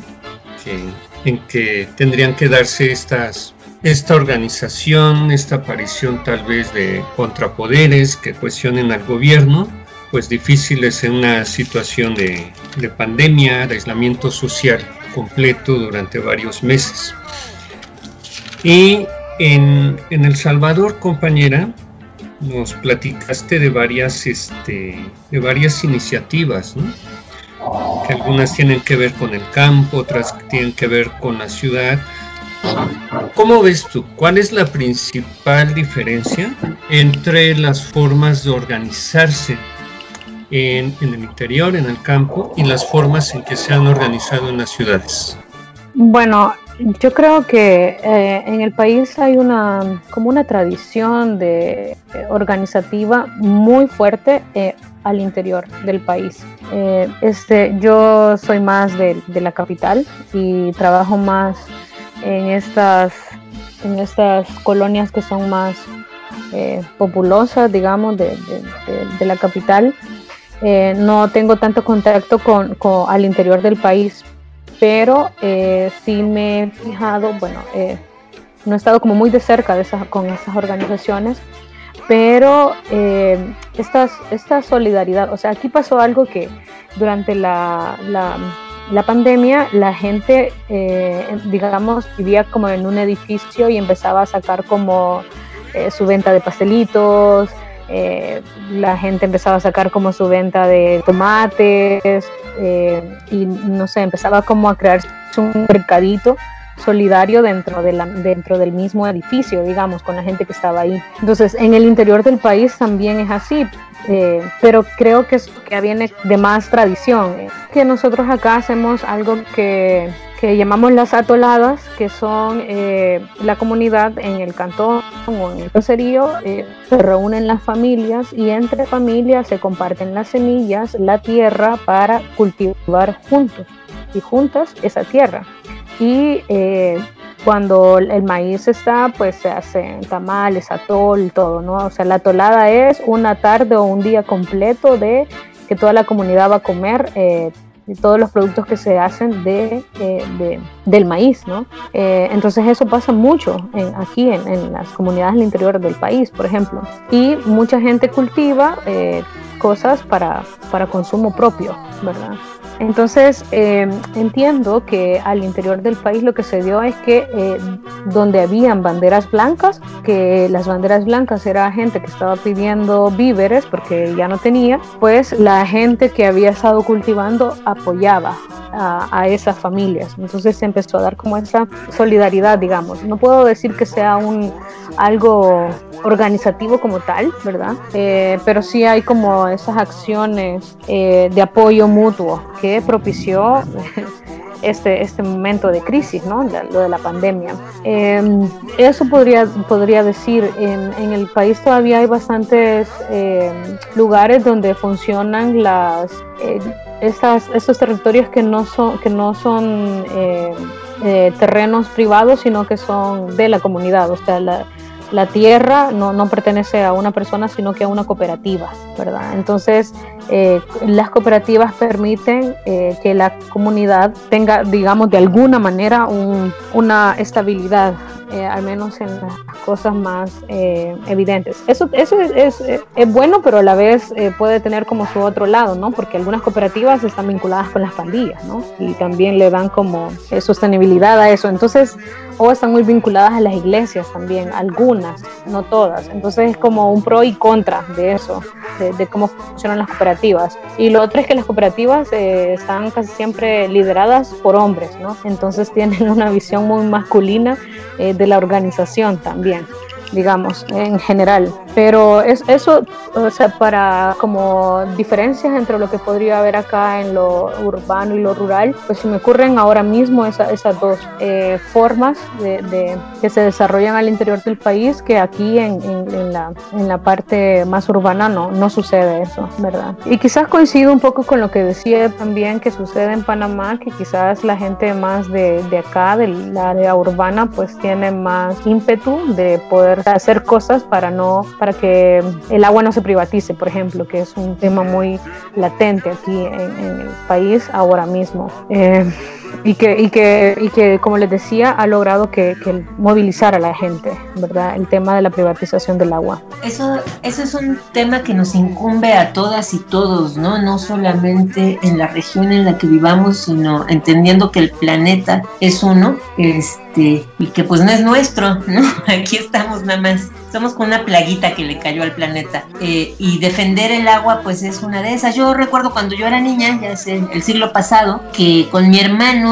que, en que tendrían que darse estas esta organización, esta aparición tal vez de contrapoderes que cuestionen al gobierno, pues difíciles en una situación de, de pandemia, de aislamiento social completo durante varios meses. Y en, en El Salvador, compañera, nos platicaste de varias, este, de varias iniciativas, ¿no? Que algunas tienen que ver con el campo, otras tienen que ver con la ciudad. ¿Cómo ves tú? ¿Cuál es la principal diferencia entre las formas de organizarse en, en el interior, en el campo, y las formas en que se han organizado en las ciudades? Bueno, yo creo que eh, en el país hay una como una tradición de eh, organizativa muy fuerte eh, al interior del país. Eh, este, yo soy más de, de la capital y trabajo más en estas en estas colonias que son más eh, populosas, digamos, de, de, de, de la capital. Eh, no tengo tanto contacto con, con al interior del país, pero eh, sí me he fijado, bueno, eh, no he estado como muy de cerca de esas, con esas organizaciones, pero eh, estas, esta solidaridad, o sea, aquí pasó algo que durante la, la, la pandemia la gente, eh, digamos, vivía como en un edificio y empezaba a sacar como eh, su venta de pastelitos, eh, la gente empezaba a sacar como su venta de tomates, Eh, y no sé, empezaba como a crearse un mercadito solidario dentro, de la, dentro del mismo edificio, digamos, con la gente que estaba ahí. Entonces, en el interior del país también es así, eh, pero creo que es que viene de más tradición. Eh, que nosotros acá hacemos algo que, que llamamos las atoladas, que son eh, la comunidad en el cantón o en el caserío, eh, se reúnen las familias y entre familias se comparten las semillas, la tierra para cultivar juntos y juntas esa tierra. Y eh, cuando el maíz está, pues se hacen tamales, atol, todo, ¿no? O sea, la atolada es una tarde o un día completo de que toda la comunidad va a comer eh, de todos los productos que se hacen de, eh, de, del maíz, ¿no? Eh, entonces eso pasa mucho en, aquí en, en las comunidades del interior del país, por ejemplo. Y mucha gente cultiva eh, cosas para, para consumo propio, ¿verdad? Entonces eh, entiendo que al interior del país lo que se dio es que eh, donde habían banderas blancas, que las banderas blancas era gente que estaba pidiendo víveres porque ya no tenía, pues la gente que había estado cultivando apoyaba a, a esas familias. Entonces se empezó a dar como esa solidaridad, digamos. No puedo decir que sea un algo organizativo como tal, ¿verdad? Eh, pero sí hay como esas acciones eh, de apoyo mutuo que propició este, este momento de crisis, ¿no? Lo de la pandemia. Eh, eso podría, podría decir, en, en el país todavía hay bastantes eh, lugares donde funcionan las, eh, estas, estos territorios que no son, que no son eh, eh, terrenos privados, sino que son de la comunidad, o sea, la, la tierra no, no pertenece a una persona, sino que a una cooperativa, ¿verdad? Entonces, eh, las cooperativas permiten eh, que la comunidad tenga, digamos, de alguna manera un, una estabilidad, eh, al menos en las cosas más eh, evidentes. Eso, eso es, es, es bueno, pero a la vez eh, puede tener como su otro lado, ¿no? Porque algunas cooperativas están vinculadas con las pandillas, ¿no? Y también le dan como eh, sostenibilidad a eso. Entonces, o están muy vinculadas a las iglesias también, algunas, no todas. Entonces es como un pro y contra de eso, de, de cómo funcionan las cooperativas. Y lo otro es que las cooperativas eh, están casi siempre lideradas por hombres, ¿no? Entonces tienen una visión muy masculina eh, de la organización también, digamos, en general. Pero es, eso, o sea, para como diferencias entre lo que podría haber acá en lo urbano y lo rural, pues se me ocurren ahora mismo esa, esas dos eh, formas de, de, que se desarrollan al interior del país, que aquí en, en, en, la, en la parte más urbana no, no sucede eso, ¿verdad? Y quizás coincido un poco con lo que decía también que sucede en Panamá, que quizás la gente más de, de acá, de la área urbana, pues tiene más ímpetu de poder hacer cosas para no para que el agua no se privatice, por ejemplo, que es un tema muy latente aquí en, en el país ahora mismo. Eh, y que, y que, y que, como les decía, ha logrado que, que movilizar a la gente, ¿verdad? El tema de la privatización del agua. Eso, eso es un tema que nos incumbe a todas y todos, ¿no? No solamente en la región en la que vivamos, sino entendiendo que el planeta es uno, este, y que pues no es nuestro, ¿no? Aquí estamos nada más. Somos con una plaguita que le cayó al planeta, eh, y defender el agua pues es una de esas. Yo recuerdo cuando yo era niña, ya es el, el siglo pasado, que con mi hermano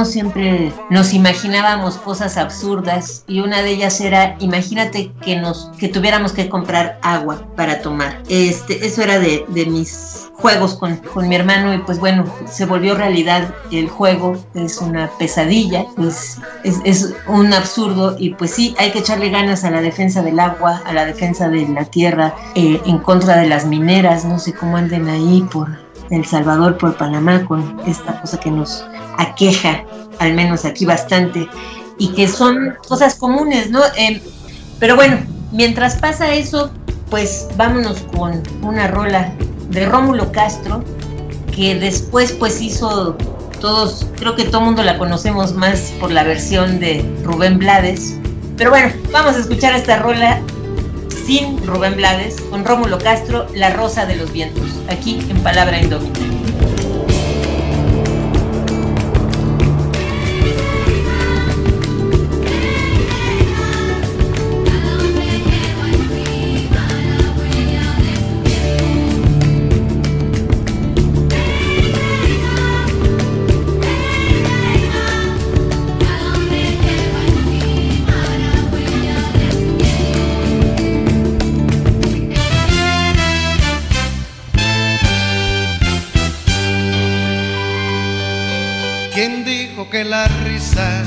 niños siempre nos imaginábamos cosas absurdas y una de ellas era, imagínate que nos que tuviéramos que comprar agua para tomar. Este, eso era de, de mis juegos con, con mi hermano y pues bueno, se volvió realidad el juego, es una pesadilla, pues es, es un absurdo y pues sí, hay que echarle ganas a la defensa del agua, a la defensa de la tierra, eh, en contra de las mineras, no sé cómo anden ahí por El Salvador, por Panamá, con esta cosa que nos aqueja, al menos aquí bastante, y que son cosas comunes, ¿no? Eh, pero bueno, mientras pasa eso, pues vámonos con una rola de Rómulo Castro, que después pues hizo todos, creo que todo el mundo la conocemos más por la versión de Rubén Blades, pero bueno, vamos a escuchar esta rola sin Rubén Blades, con Rómulo Castro, La Rosa de los Vientos, aquí en Palabra Indómita. Que la risa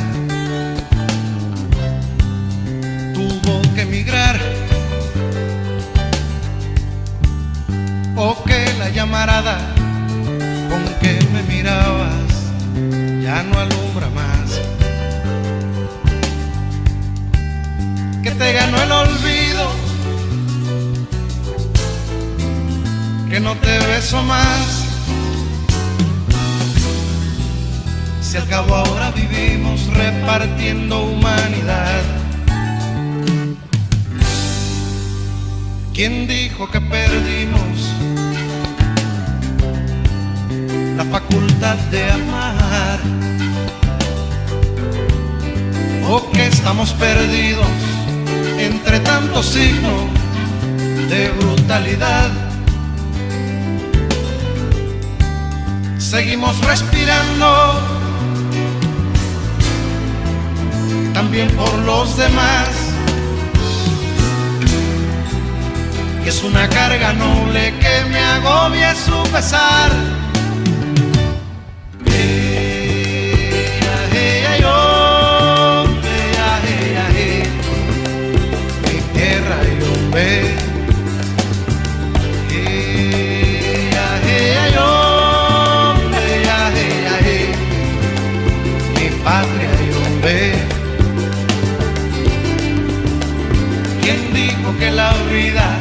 tuvo que emigrar o que la llamarada con que me mirabas ya no alumbra más, que te ganó el olvido, que no te beso más. Si al cabo ahora vivimos repartiendo humanidad. ¿Quién dijo que perdimos la facultad de amar? ¿O que estamos perdidos entre tantos signos de brutalidad? Seguimos respirando también por los demás, que es una carga noble que me agobia su pesar. Mi tierra y hombre, mi patria y hombre. ¿Quién dijo que la vida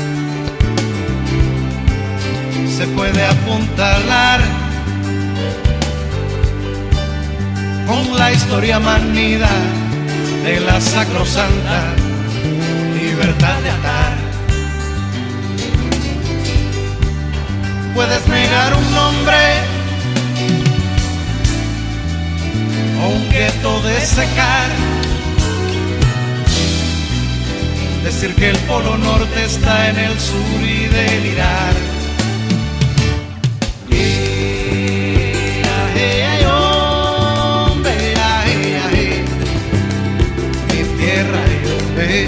se puede apuntalar con la historia manida de la sacrosanta libertad de atar? Puedes negar un nombre o un gueto de secar, decir que el polo norte está en el sur y delirar. Mi tierra y hombre,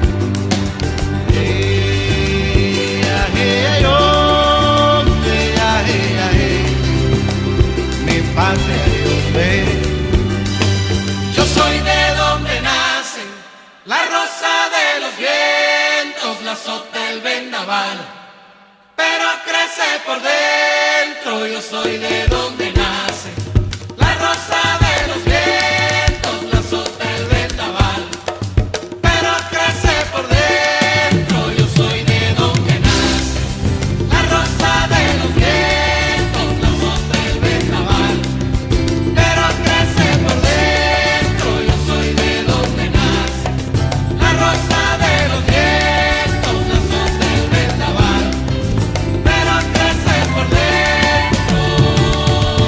mi patria y hombre. Yo soy de donde nace la rosa de los vientos, la azota el vendaval, pero crece por dentro. Yo soy de donde nace la rosa de los vientos, la azota el vendaval, pero crece por dentro. Yo soy de donde nace la rosa de los vientos, la azota el vendaval, pero crece por dentro. Yo soy de donde nace la rosa de los vientos, la azota el vendaval, pero crece por dentro.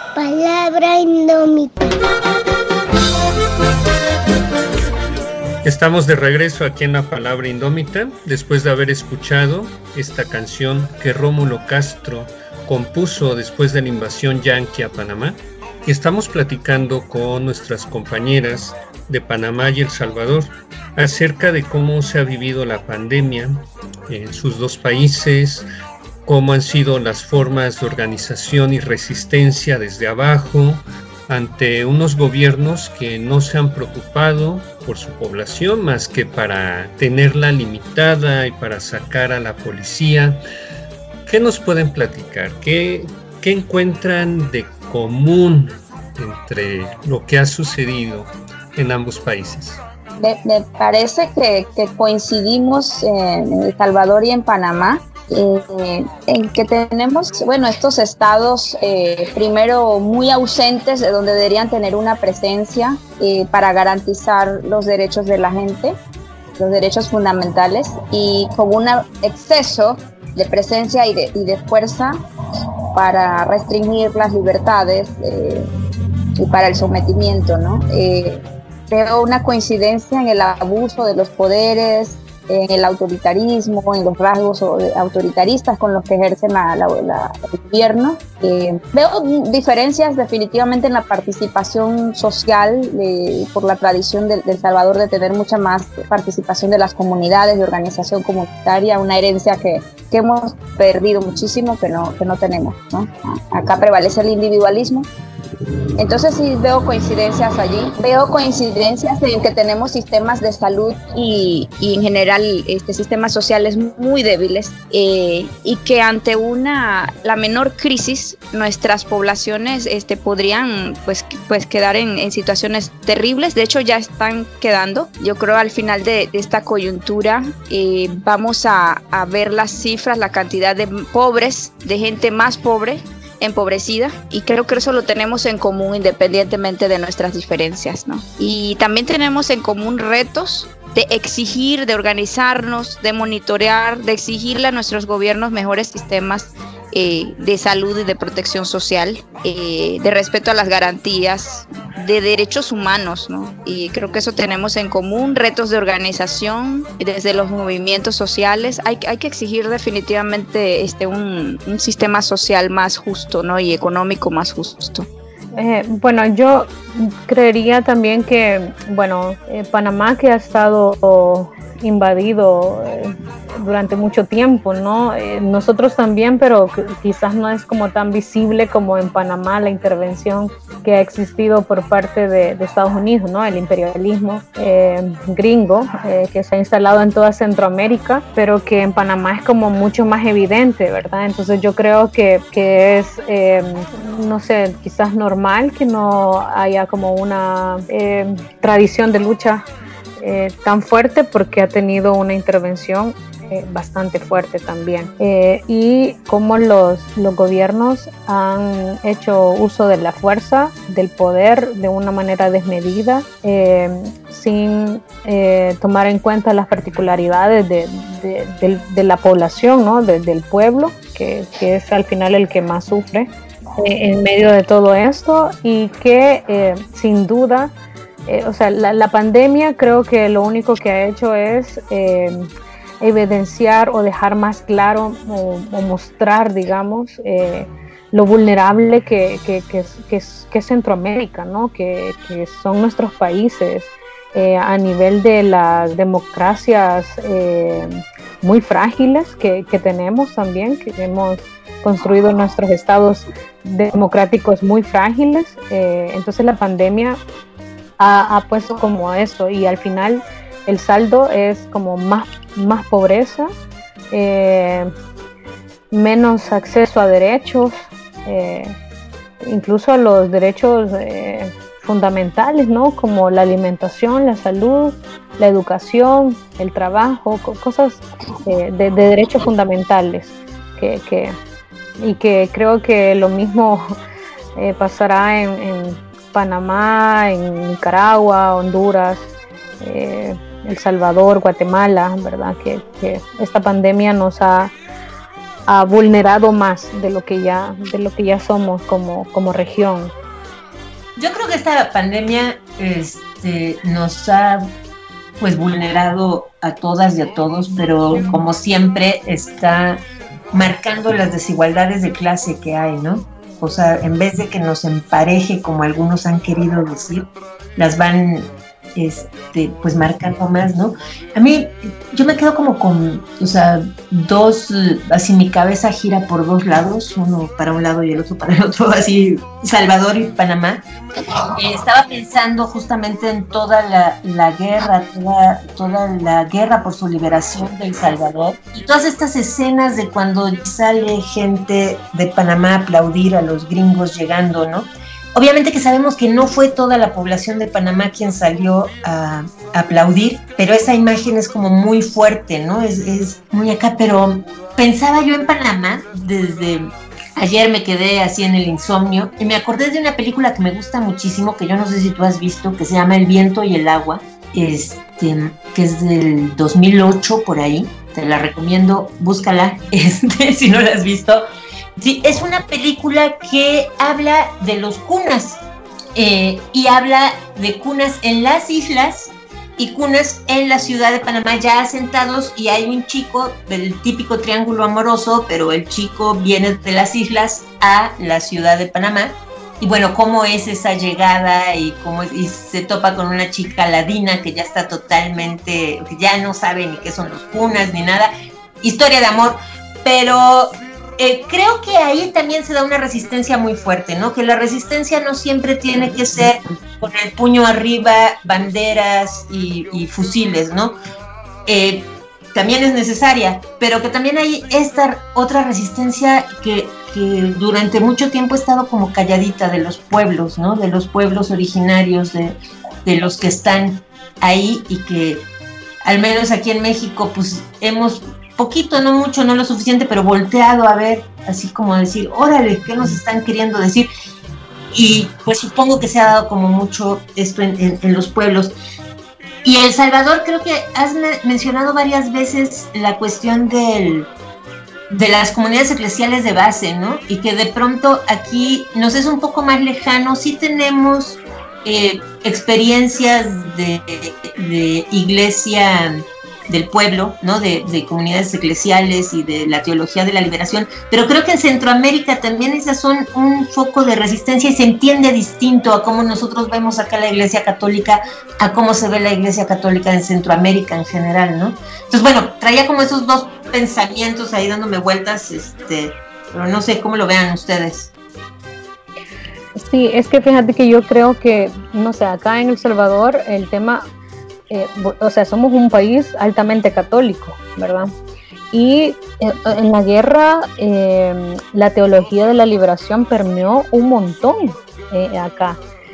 Palabra indómita. Estamos de regreso aquí en La Palabra Indómita, después de haber escuchado esta canción que Rómulo Castro compuso después de la invasión yanqui a Panamá. Y estamos platicando con nuestras compañeras de Panamá y El Salvador acerca de cómo se ha vivido la pandemia en sus dos países, cómo han sido las formas de organización y resistencia desde abajo ante unos gobiernos que no se han preocupado por su población más que para tenerla limitada y para sacar a la policía. ¿Qué nos pueden platicar? ¿Qué, qué encuentran de común entre lo que ha sucedido en ambos países? Me, me parece que, que coincidimos en El Salvador y en Panamá, eh, en que tenemos, bueno, estos estados eh, primero muy ausentes, de donde deberían tener una presencia eh, para garantizar los derechos de la gente, los derechos fundamentales, y con un exceso de presencia y de, y de fuerza para restringir las libertades eh, y para el sometimiento, ¿no? Eh, veo una coincidencia en el abuso de los poderes, en el autoritarismo, en los rasgos autoritaristas con los que ejercen la, la, la, el gobierno. Eh, veo diferencias definitivamente en la participación social, eh, por la tradición de, de El Salvador de tener mucha más participación de las comunidades, de organización comunitaria, una herencia que, que hemos perdido muchísimo, que no, que no tenemos, ¿no? Acá prevalece el individualismo. Entonces sí veo coincidencias allí, veo coincidencias en que tenemos sistemas de salud y, y en general este, sistemas sociales muy débiles, eh, y que ante una la menor crisis nuestras poblaciones este, podrían pues, pues quedar en, en situaciones terribles. De hecho ya están quedando. Yo creo al final de, de esta coyuntura eh, vamos a, a ver las cifras, la cantidad de pobres, de gente más pobre, empobrecida, y creo que eso lo tenemos en común independientemente de nuestras diferencias, ¿no? Y también tenemos en común retos de exigir, de organizarnos, de monitorear, de exigirle a nuestros gobiernos mejores sistemas eh, de salud y de protección social, eh, de respeto a las garantías, de derechos humanos, ¿no? Y creo que eso tenemos en común, retos de organización desde los movimientos sociales. Hay, hay que exigir definitivamente este, un, un sistema social más justo, ¿no? Y económico más justo. Eh, bueno, yo creería también que, bueno, eh, Panamá, que ha estado oh, invadido eh, durante mucho tiempo, ¿no? Eh, nosotros también, pero quizás no es como tan visible como en Panamá la intervención que ha existido por parte de, de Estados Unidos, ¿no? El imperialismo eh, gringo eh, que se ha instalado en toda Centroamérica, pero que en Panamá es como mucho más evidente, ¿verdad? Entonces yo creo que, que es, eh, no sé, quizás normal que no haya como una eh, tradición de lucha eh, tan fuerte, porque ha tenido una intervención Eh, bastante fuerte también, eh, y cómo los, los gobiernos han hecho uso de la fuerza, del poder de una manera desmedida, eh, sin eh, tomar en cuenta las particularidades de, de, de, de la población, ¿no? de, del pueblo, que, que es al final el que más sufre eh, en medio de todo esto, y que eh, sin duda, eh, o sea, la, la pandemia creo que lo único que ha hecho es eh, evidenciar o dejar más claro o, o mostrar, digamos, eh, lo vulnerable que, que, que, que, es, que es Centroamérica, ¿no? que, que son nuestros países eh, a nivel de las democracias eh, muy frágiles que, que tenemos también, que hemos construido nuestros estados democráticos muy frágiles. Eh, entonces la pandemia ha, ha puesto como eso, y al final el saldo es como más, más pobreza, eh, menos acceso a derechos, eh, incluso a los derechos eh, fundamentales, ¿no? Como la alimentación, la salud, la educación, el trabajo, co- cosas eh, de, de derechos fundamentales, que, que, y que creo que lo mismo eh, pasará en, en Panamá, en Nicaragua, Honduras, eh, El Salvador, Guatemala, ¿verdad? Que, que esta pandemia nos ha ha vulnerado más de lo que ya, de lo que ya somos como, como región. Yo creo que esta pandemia este, nos ha pues vulnerado a todas y a todos, pero como siempre está marcando las desigualdades de clase que hay, ¿no? O sea, en vez de que nos empareje como algunos han querido decir, las van este, pues marcando más, ¿no? A mí, yo me quedo como con, o sea, dos, así mi cabeza gira por dos lados, uno para un lado y el otro para el otro, así Salvador y Panamá. Eh, estaba pensando justamente en toda la, la guerra, toda, toda la guerra por su liberación de El Salvador y todas estas escenas de cuando sale gente de Panamá a aplaudir a los gringos llegando, ¿no? Obviamente que sabemos que no fue toda la población de Panamá quien salió a, a aplaudir, pero esa imagen es como muy fuerte, ¿no? Es, es muy acá, pero pensaba yo en Panamá desde ayer, me quedé así en el insomnio y me acordé de una película que me gusta muchísimo, que yo no sé si tú has visto, que se llama El viento y el agua, este, que es del dos mil ocho por ahí, te la recomiendo, búscala, este, si no la has visto. Sí, es una película que habla de los cunas eh, y habla de cunas en las islas y cunas en la ciudad de Panamá ya asentados, y hay un chico del típico triángulo amoroso, pero el chico viene de las islas a la ciudad de Panamá y bueno, cómo es esa llegada y cómo es, y se topa con una chica ladina que ya está totalmente, que ya no sabe ni qué son los cunas ni nada, historia de amor, pero Eh, creo que ahí también se da una resistencia muy fuerte, ¿no? Que la resistencia no siempre tiene que ser con el puño arriba, banderas y, y fusiles, ¿no? Eh, también es necesaria, pero que también hay esta otra resistencia que, que durante mucho tiempo ha estado como calladita, de los pueblos, ¿no? De los pueblos originarios, de, de los que están ahí y que al menos aquí en México pues hemos poquito, no mucho, no lo suficiente, pero volteado a ver, así como decir, órale, ¿qué nos están queriendo decir? Y pues supongo que se ha dado como mucho esto en, en, en los pueblos. Y El Salvador, creo que has me- mencionado varias veces la cuestión del, de las comunidades eclesiales de base, ¿no? Y que de pronto aquí nos es un poco más lejano, sí tenemos eh, experiencias de, de iglesia del pueblo, ¿no? De, de comunidades eclesiales y de la teología de la liberación, pero creo que en Centroamérica también esas son un foco de resistencia y se entiende distinto a cómo nosotros vemos acá la Iglesia Católica, a cómo se ve la Iglesia Católica en Centroamérica en general, ¿no? Entonces, bueno, traía como esos dos pensamientos ahí dándome vueltas, este, pero no sé cómo lo vean ustedes. Sí, es que fíjate que yo creo que, no sé, acá en El Salvador el tema... Eh, o sea, somos un país altamente católico, ¿verdad? Y eh, en la guerra eh, la teología de la liberación permeó un montón eh, acá.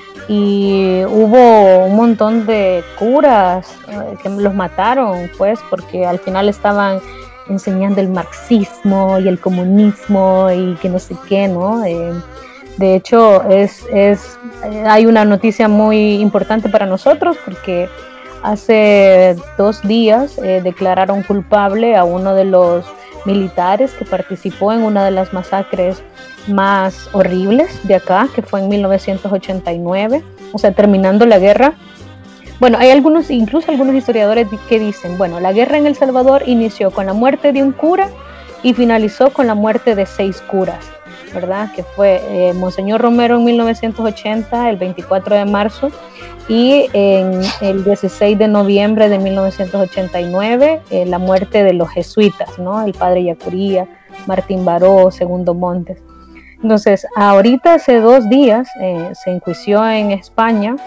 Y hubo un montón de curas eh, que los mataron, pues, porque al final estaban enseñando el marxismo y el comunismo y que no sé qué, ¿no? Eh, de hecho, es, es, hay una noticia muy importante para nosotros porque hace dos días eh, declararon culpable a uno de los militares que participó en una de las masacres más horribles de acá, que fue en mil novecientos ochenta y nueve, o sea, terminando la guerra. Bueno, hay algunos, incluso algunos historiadores que dicen, bueno, la guerra en El Salvador inició con la muerte de un cura y finalizó con la muerte de seis curas, ¿verdad? Que fue eh, Monseñor Romero en mil novecientos ochenta, el veinticuatro de marzo, y en el dieciséis de noviembre de mil novecientos ochenta y nueve eh, la muerte de los jesuitas, ¿no? El padre Yacuría, Martín Baró, Segundo Montes. Entonces, ahorita hace dos días eh, se enjuició en España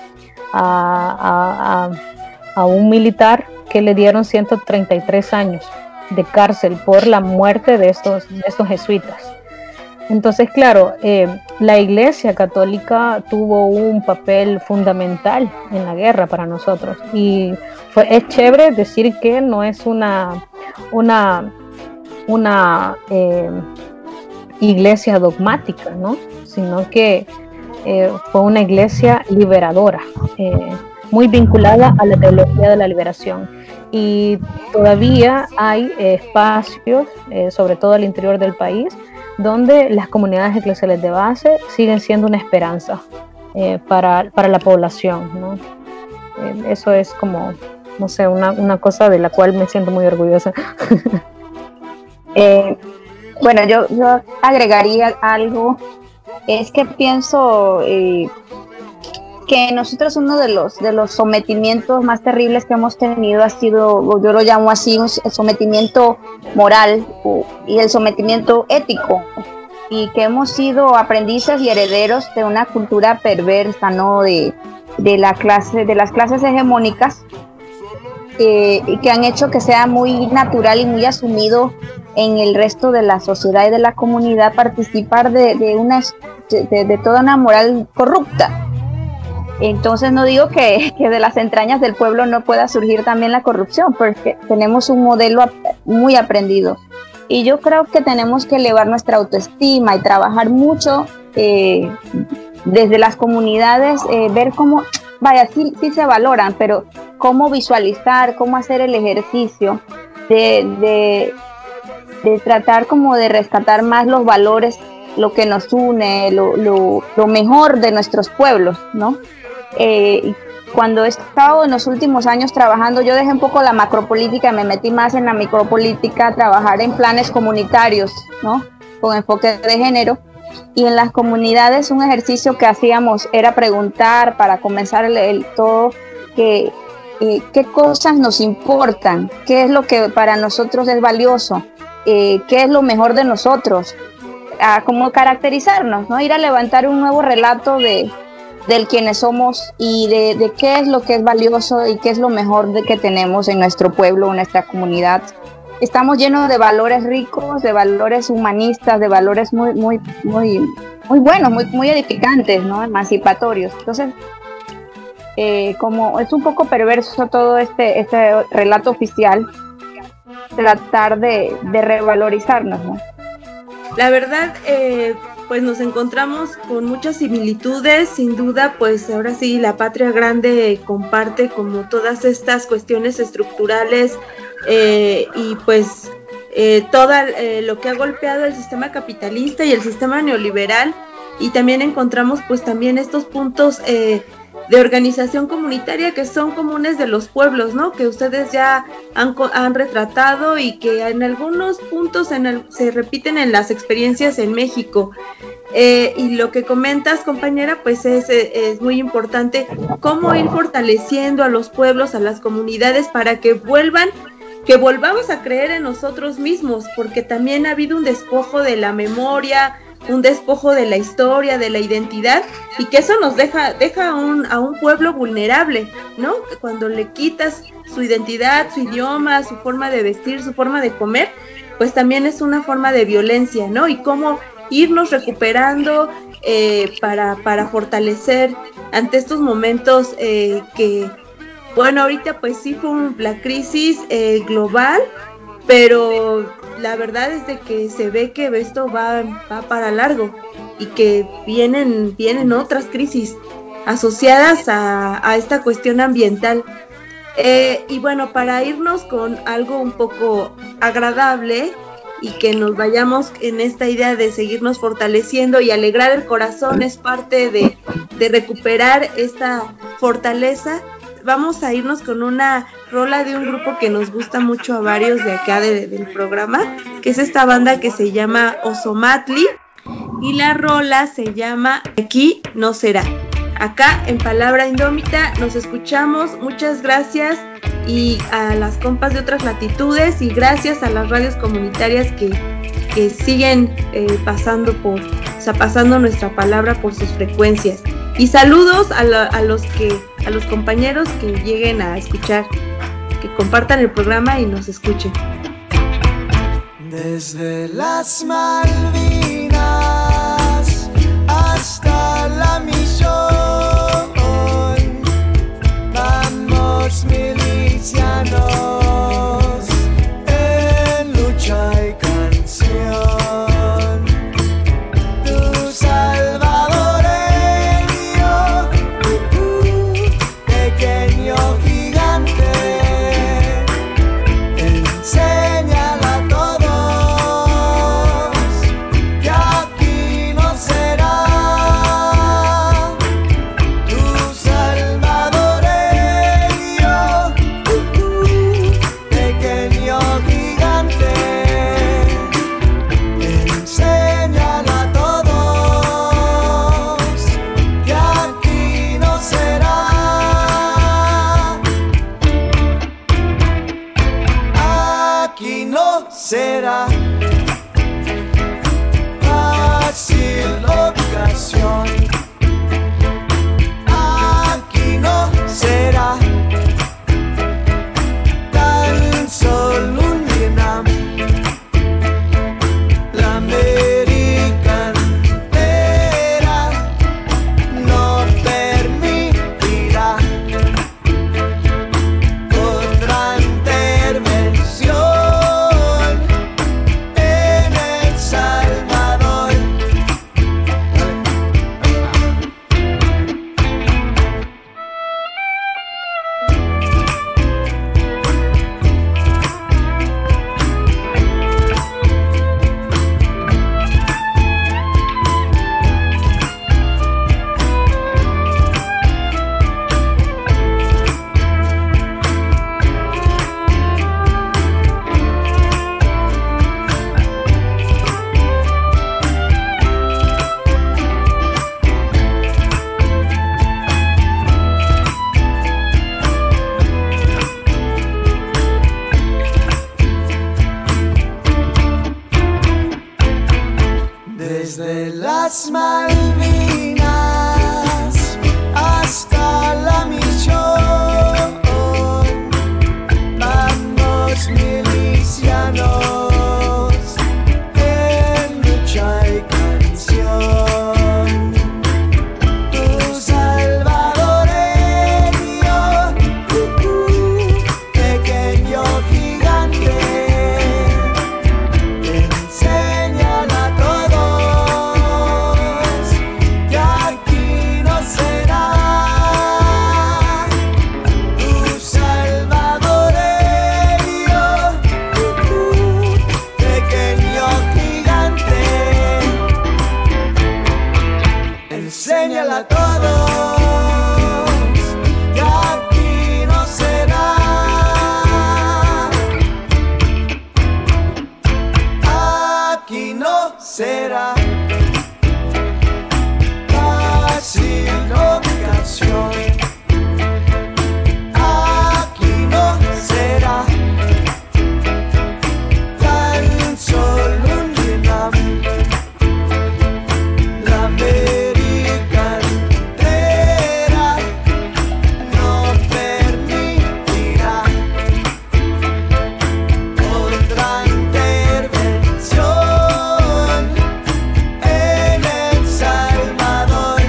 a, a, a un militar que le dieron ciento treinta y tres años de cárcel por la muerte de estos, de estos jesuitas. Entonces, claro, eh, la Iglesia Católica tuvo un papel fundamental en la guerra para nosotros y fue, es chévere decir que no es una, una, una eh, iglesia dogmática, ¿no? Sino que eh, fue una iglesia liberadora. Eh, muy vinculada a la teología de la liberación. Y todavía hay eh, espacios, eh, sobre todo al interior del país, donde las comunidades eclesiales de base siguen siendo una esperanza eh, para, para la población, ¿no? Eh, eso es como, no sé, una, una cosa de la cual me siento muy orgullosa. eh, bueno, yo, yo agregaría algo, es que pienso eh, que nosotros uno de los, de los sometimientos más terribles que hemos tenido ha sido, yo lo llamo así, un sometimiento moral y el sometimiento ético, y que hemos sido aprendices y herederos de una cultura perversa, ¿no? de, de, la clase, de las clases hegemónicas, eh, y que han hecho que sea muy natural y muy asumido en el resto de la sociedad y de la comunidad participar de, de, una, de, de toda una moral corrupta. Entonces no digo que, que de las entrañas del pueblo no pueda surgir también la corrupción, porque tenemos un modelo muy aprendido. Y yo creo que tenemos que elevar nuestra autoestima y trabajar mucho eh, desde las comunidades, eh, ver cómo, vaya, sí, sí se valoran, pero cómo visualizar, cómo hacer el ejercicio de, de, de tratar como de rescatar más los valores, lo que nos une, lo, lo, lo mejor de nuestros pueblos, ¿no? Eh, cuando he estado en los últimos años trabajando, yo dejé un poco la macropolítica, me metí más en la micropolítica, trabajar en planes comunitarios, ¿no? Con enfoque de género, y en las comunidades un ejercicio que hacíamos era preguntar para comenzar el, el todo que, eh, qué cosas nos importan, qué es lo que para nosotros es valioso, eh, qué es lo mejor de nosotros, a cómo caracterizarnos, ¿no? Ir a levantar un nuevo relato de del quienes somos y de, de qué es lo que es valioso y qué es lo mejor de que tenemos en nuestro pueblo, en nuestra comunidad. Estamos llenos de valores ricos, de valores humanistas, de valores muy, muy, muy, muy buenos, muy, muy edificantes, ¿no? Emancipatorios. Entonces, eh, como es un poco perverso todo este, este relato oficial, tratar de, de revalorizarnos, ¿no? La verdad, eh, pues nos encontramos con muchas similitudes, sin duda, pues ahora sí la Patria Grande comparte como todas estas cuestiones estructurales eh, y pues eh, todo eh, lo que ha golpeado el sistema capitalista y el sistema neoliberal, y también encontramos pues también estos puntos eh, de organización comunitaria que son comunes de los pueblos, ¿no? Que ustedes ya han, han retratado y que en algunos puntos en el, se repiten en las experiencias en México. Eh, y lo que comentas, compañera, pues es, es muy importante cómo ir fortaleciendo a los pueblos, a las comunidades para que vuelvan, que volvamos a creer en nosotros mismos, porque también ha habido un despojo de la memoria, un despojo de la historia, de la identidad, y que eso nos deja, deja a, un, a un pueblo vulnerable, ¿no? Cuando le quitas su identidad, su idioma, su forma de vestir, su forma de comer, pues también es una forma de violencia, ¿no? Y cómo irnos recuperando eh, para, para fortalecer ante estos momentos eh, que, bueno, ahorita pues sí fue un, la crisis eh, global, pero la verdad es de que se ve que esto va, va para largo y que vienen, vienen otras crisis asociadas a, a esta cuestión ambiental. Eh, y bueno, para irnos con algo un poco agradable y que nos vayamos en esta idea de seguirnos fortaleciendo y alegrar el corazón es parte de, de recuperar esta fortaleza, vamos a irnos con una rola de un grupo que nos gusta mucho a varios de acá de, del programa, que es esta banda que se llama Ozomatli, y la rola se llama Aquí no será. Acá en Palabra Indómita nos escuchamos, muchas gracias, y a las compas de otras latitudes, y gracias a las radios comunitarias que, que siguen eh, pasando por, o sea, pasando nuestra palabra por sus frecuencias. Y saludos a, la, a los que, a los compañeros que lleguen a escuchar, que compartan el programa y nos escuchen. Desde las Malvinas hasta la misión, vamos milicianos en lucha y canción. Tu salvadoreño, uh, uh, pequeño Malvinas hasta la misión, vamos milicianos en lucha y canción. Tu salvadoreño, uh, uh, pequeño gigante, enséñale a todos que aquí no será. Tu salvadoreño, uh, uh, pequeño gigante, enséñale a todos que aquí no será. Aquí no será fácil ocasión. Aquí no será tan solo un Vietnam. La América entera no permitirá otra intervención en El Salvador.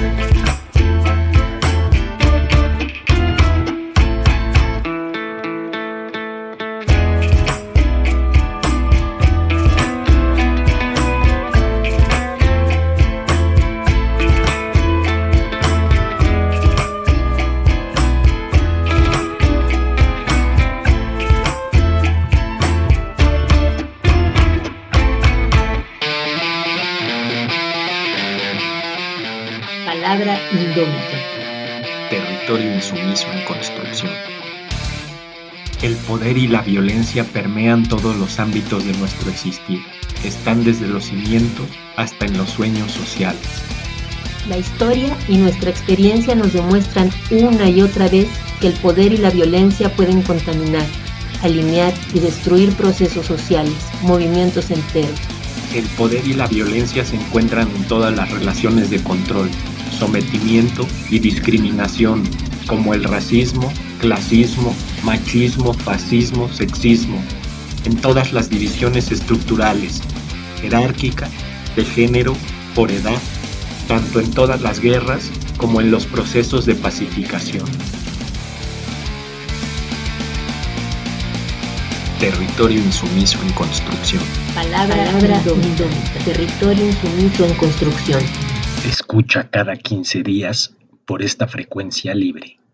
Palabra indómita. Territorio insumiso en construcción. El poder y la violencia permean todos los ámbitos de nuestro existir. Están desde los cimientos hasta en los sueños sociales. La historia y nuestra experiencia nos demuestran una y otra vez que el poder y la violencia pueden contaminar, alinear y destruir procesos sociales, movimientos enteros. El poder y la violencia se encuentran en todas las relaciones de control, sometimiento y discriminación, como el racismo, clasismo, machismo, fascismo, sexismo, en todas las divisiones estructurales, jerárquica, de género, por edad, tanto en todas las guerras como en los procesos de pacificación. Territorio insumiso en construcción. Palabra, Palabra indómita. Territorio insumiso en construcción. Escucha cada quince días por esta frecuencia libre.